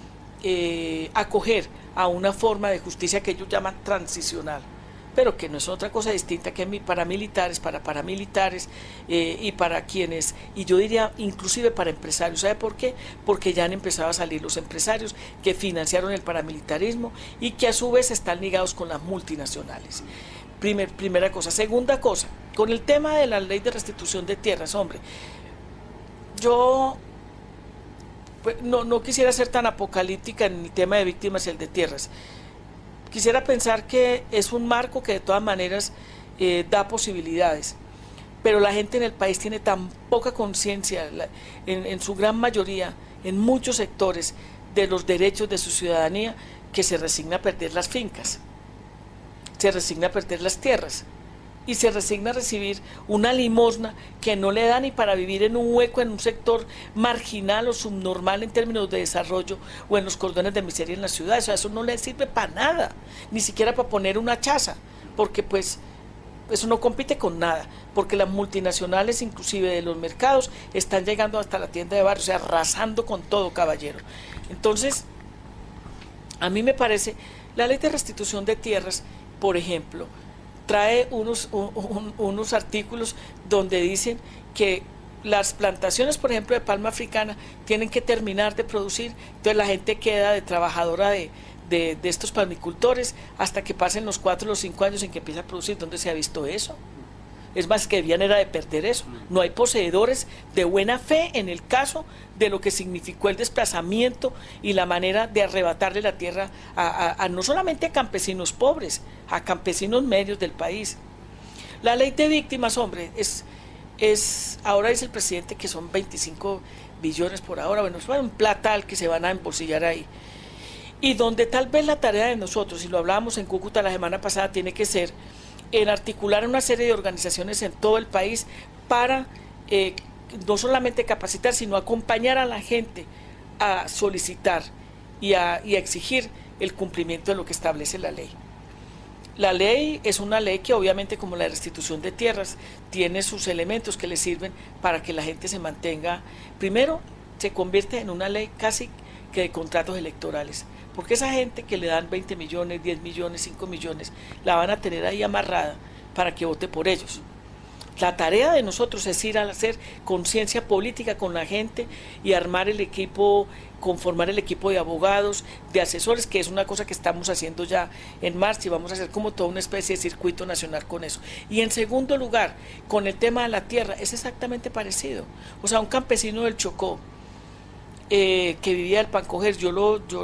acoger a una forma de justicia que ellos llaman transicional, pero que no es otra cosa distinta que para militares, para paramilitares y para quienes, y yo diría inclusive para empresarios. ¿Sabe por qué? Porque ya han empezado a salir los empresarios que financiaron el paramilitarismo y que a su vez están ligados con las multinacionales. Primera cosa. Segunda cosa, con el tema de la ley de restitución de tierras, hombre, yo no quisiera ser tan apocalíptica en el tema de víctimas y el de tierras. Quisiera pensar que es un marco que de todas maneras da posibilidades, pero la gente en el país tiene tan poca conciencia, en su gran mayoría, en muchos sectores, de los derechos de su ciudadanía, que se resigna a perder las fincas, se resigna a perder las tierras, y se resigna a recibir una limosna que no le da ni para vivir en un hueco, en un sector marginal o subnormal en términos de desarrollo, o en los cordones de miseria en las ciudades. O sea, eso no le sirve para nada, ni siquiera para poner una chaza, porque pues eso no compite con nada, porque las multinacionales, inclusive de los mercados, están llegando hasta la tienda de barrio, o sea, arrasando con todo, caballero. Entonces, A mí me parece, la ley de restitución de tierras, por ejemplo, trae unos artículos donde dicen que las plantaciones, por ejemplo, de palma africana tienen que terminar de producir, entonces la gente queda de trabajadora de estos palmicultores hasta que pasen los 4 o los 5 años en que empieza a producir. ¿Dónde se ha visto eso? Es más, que debían era de perder eso. No hay poseedores de buena fe en el caso de lo que significó el desplazamiento y la manera de arrebatarle la tierra a no solamente a campesinos pobres, a campesinos medios del país. La ley de víctimas, hombre, ahora dice el presidente que son 25 billones por ahora, bueno, es un platal que se van a embolsillar ahí. Y donde tal vez la tarea de nosotros, y lo hablábamos en Cúcuta la semana pasada, tiene que ser en articular una serie de organizaciones en todo el país para no solamente capacitar, sino acompañar a la gente a solicitar y a exigir el cumplimiento de lo que establece la ley. La ley es una ley que obviamente, como la restitución de tierras, tiene sus elementos que le sirven para que la gente se mantenga. Primero, se convierte en una ley casi que de contratos electorales, porque esa gente que le dan 20 millones, 10 millones, 5 millones, la van a tener ahí amarrada para que vote por ellos. La tarea de nosotros es ir a hacer conciencia política con la gente y armar el equipo, conformar el equipo de abogados, de asesores, que es una cosa que estamos haciendo ya en marcha, y vamos a hacer como toda una especie de circuito nacional con eso. Y en segundo lugar, con el tema de la tierra, es exactamente parecido. O sea, un campesino del Chocó, que vivía del pancoger, yo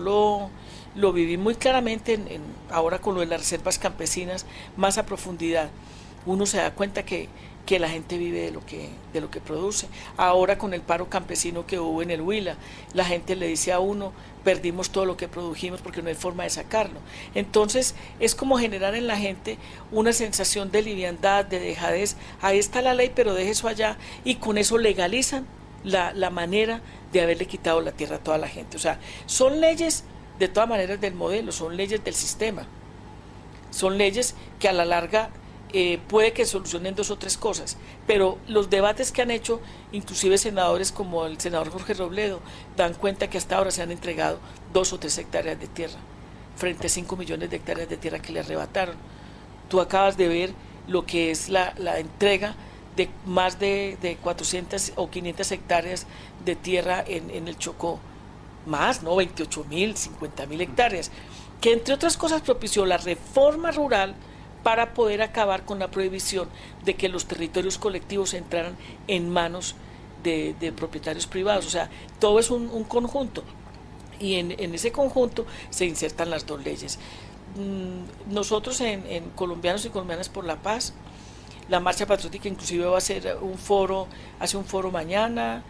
lo viví muy claramente ahora con lo de las reservas campesinas, más a profundidad. Uno se da cuenta que la gente vive de lo que produce. Ahora con el paro campesino que hubo en el Huila, la gente le dice a uno, perdimos todo lo que produjimos porque no hay forma de sacarlo. Entonces es como generar en la gente una sensación de liviandad, de dejadez. Ahí está la ley, pero deje eso allá, y con eso legalizan la manera de haberle quitado la tierra a toda la gente. O sea, son leyes de todas maneras del modelo, son leyes del sistema, son leyes que a la larga puede que solucionen 2 o 3 cosas, pero los debates que han hecho inclusive senadores como el senador Jorge Robledo dan cuenta que hasta ahora se han entregado 2 o 3 hectáreas de tierra frente a 5 millones de hectáreas de tierra que le arrebataron. Tú acabas de ver lo que es la entrega de más de 400 o 500 hectáreas de tierra en el Chocó, más, ¿no? 28.000, 50.000 hectáreas, que entre otras cosas propició la reforma rural para poder acabar con la prohibición de que los territorios colectivos entraran en manos de propietarios privados. O sea, todo es un conjunto, y en ese conjunto se insertan las 2 leyes. Nosotros en Colombianos y Colombianas por la Paz, la marcha patriótica inclusive va a hacer un foro mañana,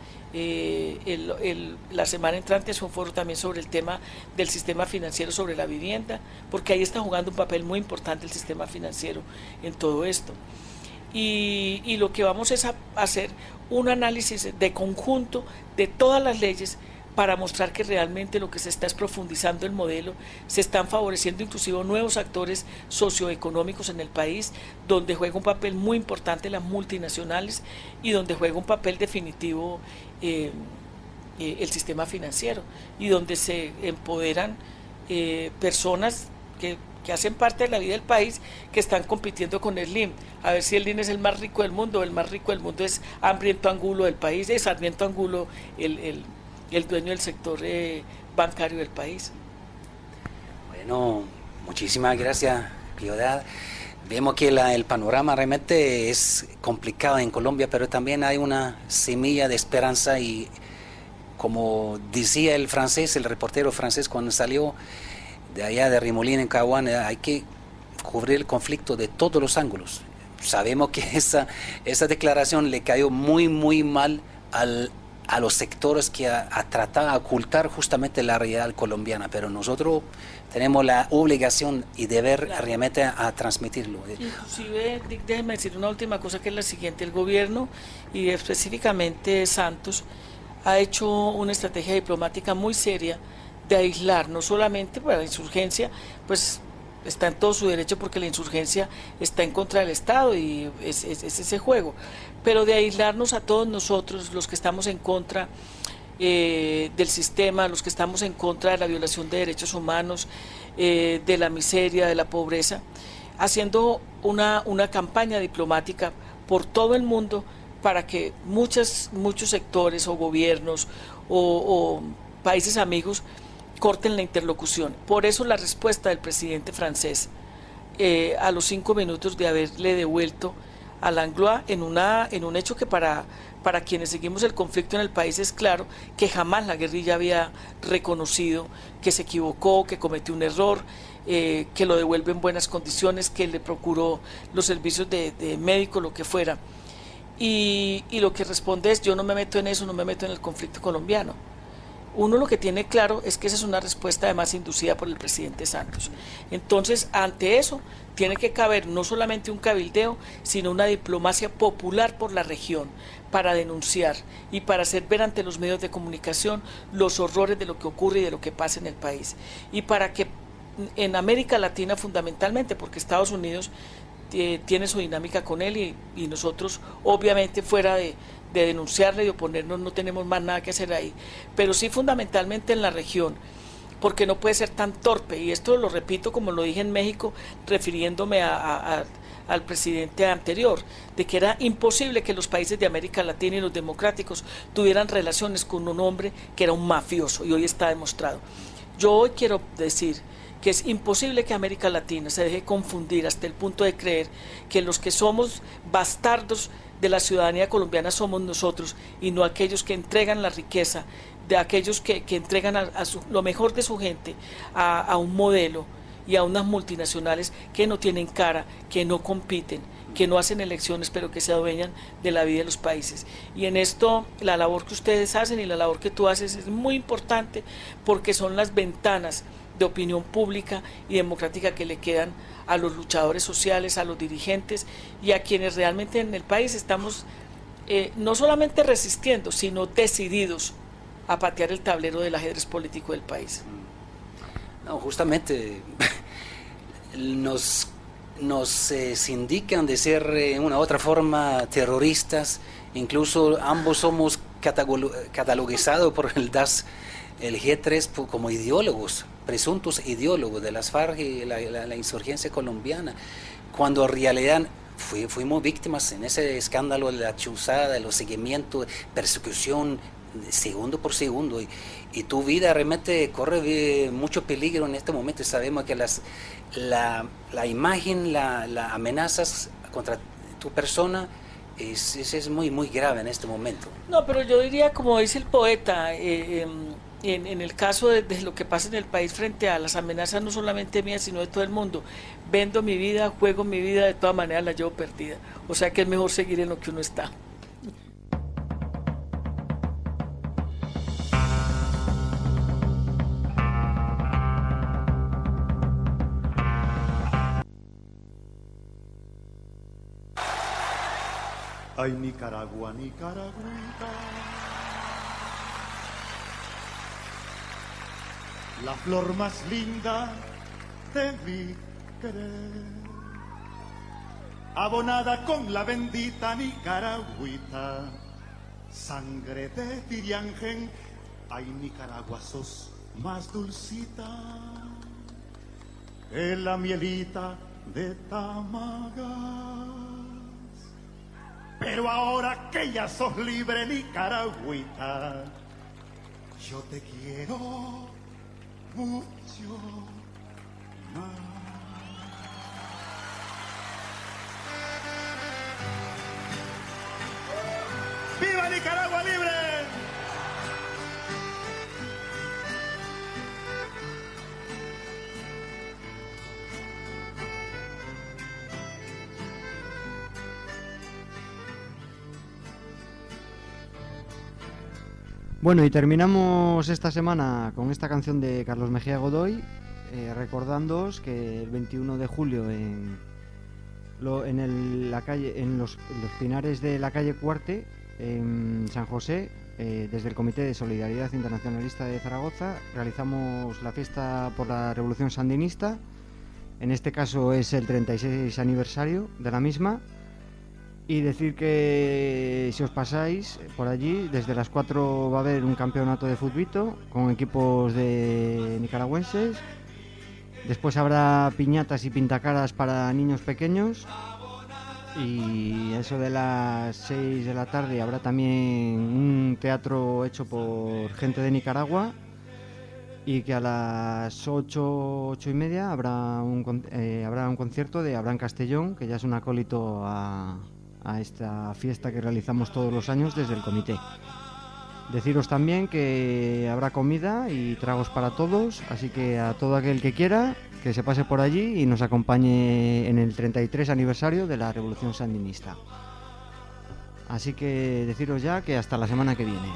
la semana entrante es un foro también sobre el tema del sistema financiero, sobre la vivienda, porque ahí está jugando un papel muy importante el sistema financiero en todo esto. Y lo que vamos es a hacer un análisis de conjunto de todas las leyes para mostrar que realmente lo que se está es profundizando el modelo, se están favoreciendo inclusive nuevos actores socioeconómicos en el país, donde juega un papel muy importante las multinacionales y donde juega un papel definitivo el sistema financiero, y donde se empoderan personas que hacen parte de la vida del país, que están compitiendo con el LIM, a ver si el LIM es el más rico del mundo. El más rico del mundo es Hambriento Angulo del país, es Sarmiento Angulo el dueño del sector bancario del país.
Bueno, muchísimas gracias, Piedad. Vemos que el panorama realmente es complicado en Colombia, pero también hay una semilla de esperanza, y como decía el reportero francés cuando salió de allá de Rimolín en Caguán, hay que cubrir el conflicto de todos los ángulos. Sabemos que esa declaración le cayó muy, muy mal a los sectores que ha tratado de ocultar justamente la realidad colombiana, pero nosotros tenemos la obligación y deber realmente a transmitirlo.
Inclusive, déjeme decir una última cosa, que es la siguiente: el gobierno, y específicamente Santos, ha hecho una estrategia diplomática muy seria de aislar, no solamente para la insurgencia, pues está en todo su derecho, porque la insurgencia está en contra del Estado y es ese juego, pero de aislarnos a todos nosotros, los que estamos en contra, del sistema, los que estamos en contra de la violación de derechos humanos, de la miseria, de la pobreza, haciendo una campaña diplomática por todo el mundo para que muchos sectores o gobiernos o países amigos corten la interlocución. Por eso la respuesta del presidente francés a los 5 minutos de haberle devuelto a Langlois en un hecho que para quienes seguimos el conflicto en el país es claro que jamás la guerrilla había reconocido que se equivocó, que cometió un error, que lo devuelve en buenas condiciones, que le procuró los servicios de médico, lo que fuera. Y lo que responde es: yo no me meto en eso, no me meto en el conflicto colombiano. Uno lo que tiene claro es que esa es una respuesta además inducida por el presidente Santos. Entonces, ante eso, tiene que caber no solamente un cabildeo, sino una diplomacia popular por la región para denunciar y para hacer ver ante los medios de comunicación los horrores de lo que ocurre y de lo que pasa en el país. Y para que en América Latina fundamentalmente, porque Estados Unidos tiene su dinámica con él y nosotros obviamente fuera de denunciarle y de oponernos no tenemos más nada que hacer ahí, pero sí fundamentalmente en la región, porque no puede ser tan torpe, y esto lo repito como lo dije en México refiriéndome al presidente anterior, de que era imposible que los países de América Latina y los democráticos tuvieran relaciones con un hombre que era un mafioso, y hoy está demostrado. Yo hoy quiero decir que es imposible que América Latina se deje confundir hasta el punto de creer que los que somos bastardos de la ciudadanía colombiana somos nosotros y no aquellos que entregan la riqueza, de aquellos que entregan lo mejor de su gente a un modelo y a unas multinacionales que no tienen cara, que no compiten, que no hacen elecciones, pero que se adueñan de la vida de los países. Y en esto la labor que ustedes hacen y la labor que tú haces es muy importante, porque son las ventanas de opinión pública y democrática que le quedan a los luchadores sociales, a los dirigentes y a quienes realmente en el país estamos no solamente resistiendo, sino decididos a patear el tablero del ajedrez político del país.
No, justamente nos indican de ser en una otra forma terroristas, incluso ambos somos catalogizados por el DAS, el G3, como ideólogos, presuntos ideólogos de las FARC y la insurgencia colombiana, cuando en realidad fuimos víctimas en ese escándalo de la chuzada, de los seguimientos, persecución segundo por segundo, y tu vida realmente corre mucho peligro en este momento. Sabemos que la imagen, las amenazas contra tu persona es muy, muy grave en este momento.
No, pero yo diría, como dice el poeta, en el caso de lo que pasa en el país frente a las amenazas no solamente mías sino de todo el mundo, vendo mi vida, juego mi vida, de todas maneras la llevo perdida, o sea que es mejor seguir en lo que uno está.
Ay, Nicaragua, Nicaragüita, la flor más linda de mi querer, abonada con la bendita Nicaragüita, sangre de Tiriangen. Ay, Nicaragua, sos más dulcita que la mielita de Tamagas. Pero ahora que ya sos libre, Nicaragüita, yo te quiero mucho más. ¡Viva Nicaragua libre!
Bueno, y terminamos esta semana con esta canción de Carlos Mejía Godoy, recordándoos que el 21 de julio en los pinares de la calle Cuarte, en San José, desde el Comité de Solidaridad Internacionalista de Zaragoza, realizamos la fiesta por la Revolución Sandinista. En este caso es el 36 aniversario de la misma. Y decir que si os pasáis por allí, desde las 4 va a haber un campeonato de futbito con equipos de nicaragüenses. Después habrá piñatas y pintacaras para niños pequeños. Y eso de las 6 de la tarde habrá también un teatro hecho por gente de Nicaragua. Y que a las 8:30 habrá un concierto de Abraham Castellón, que ya es un acólito a esta fiesta que realizamos todos los años desde el comité. Deciros también que habrá comida y tragos para todos, así que a todo aquel que quiera que se pase por allí y nos acompañe en el 33 aniversario de la Revolución Sandinista. Así que deciros ya que hasta la semana que viene.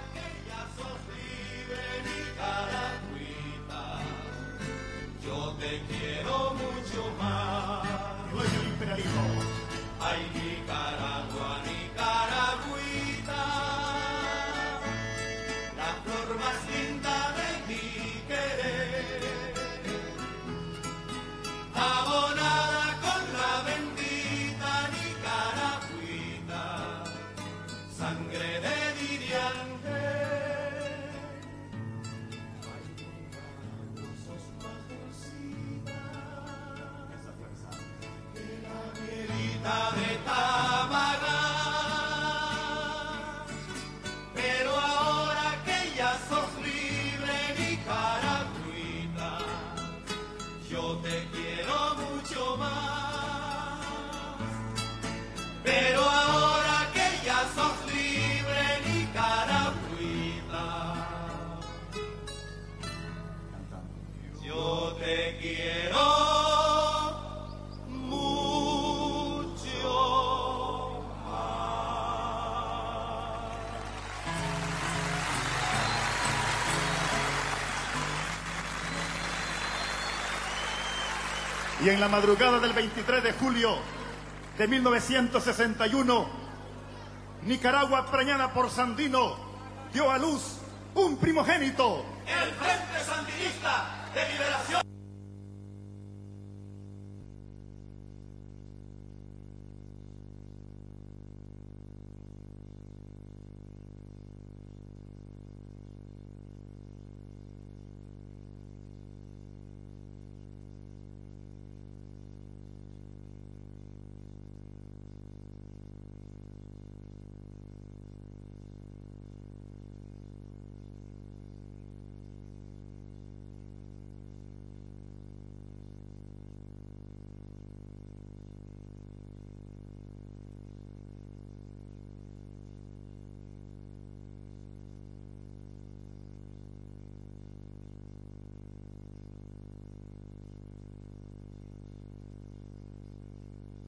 Y en la madrugada del 23 de julio de 1961, Nicaragua, preñada por Sandino, dio a luz un primogénito.
El Frente Sandinista de Liberación.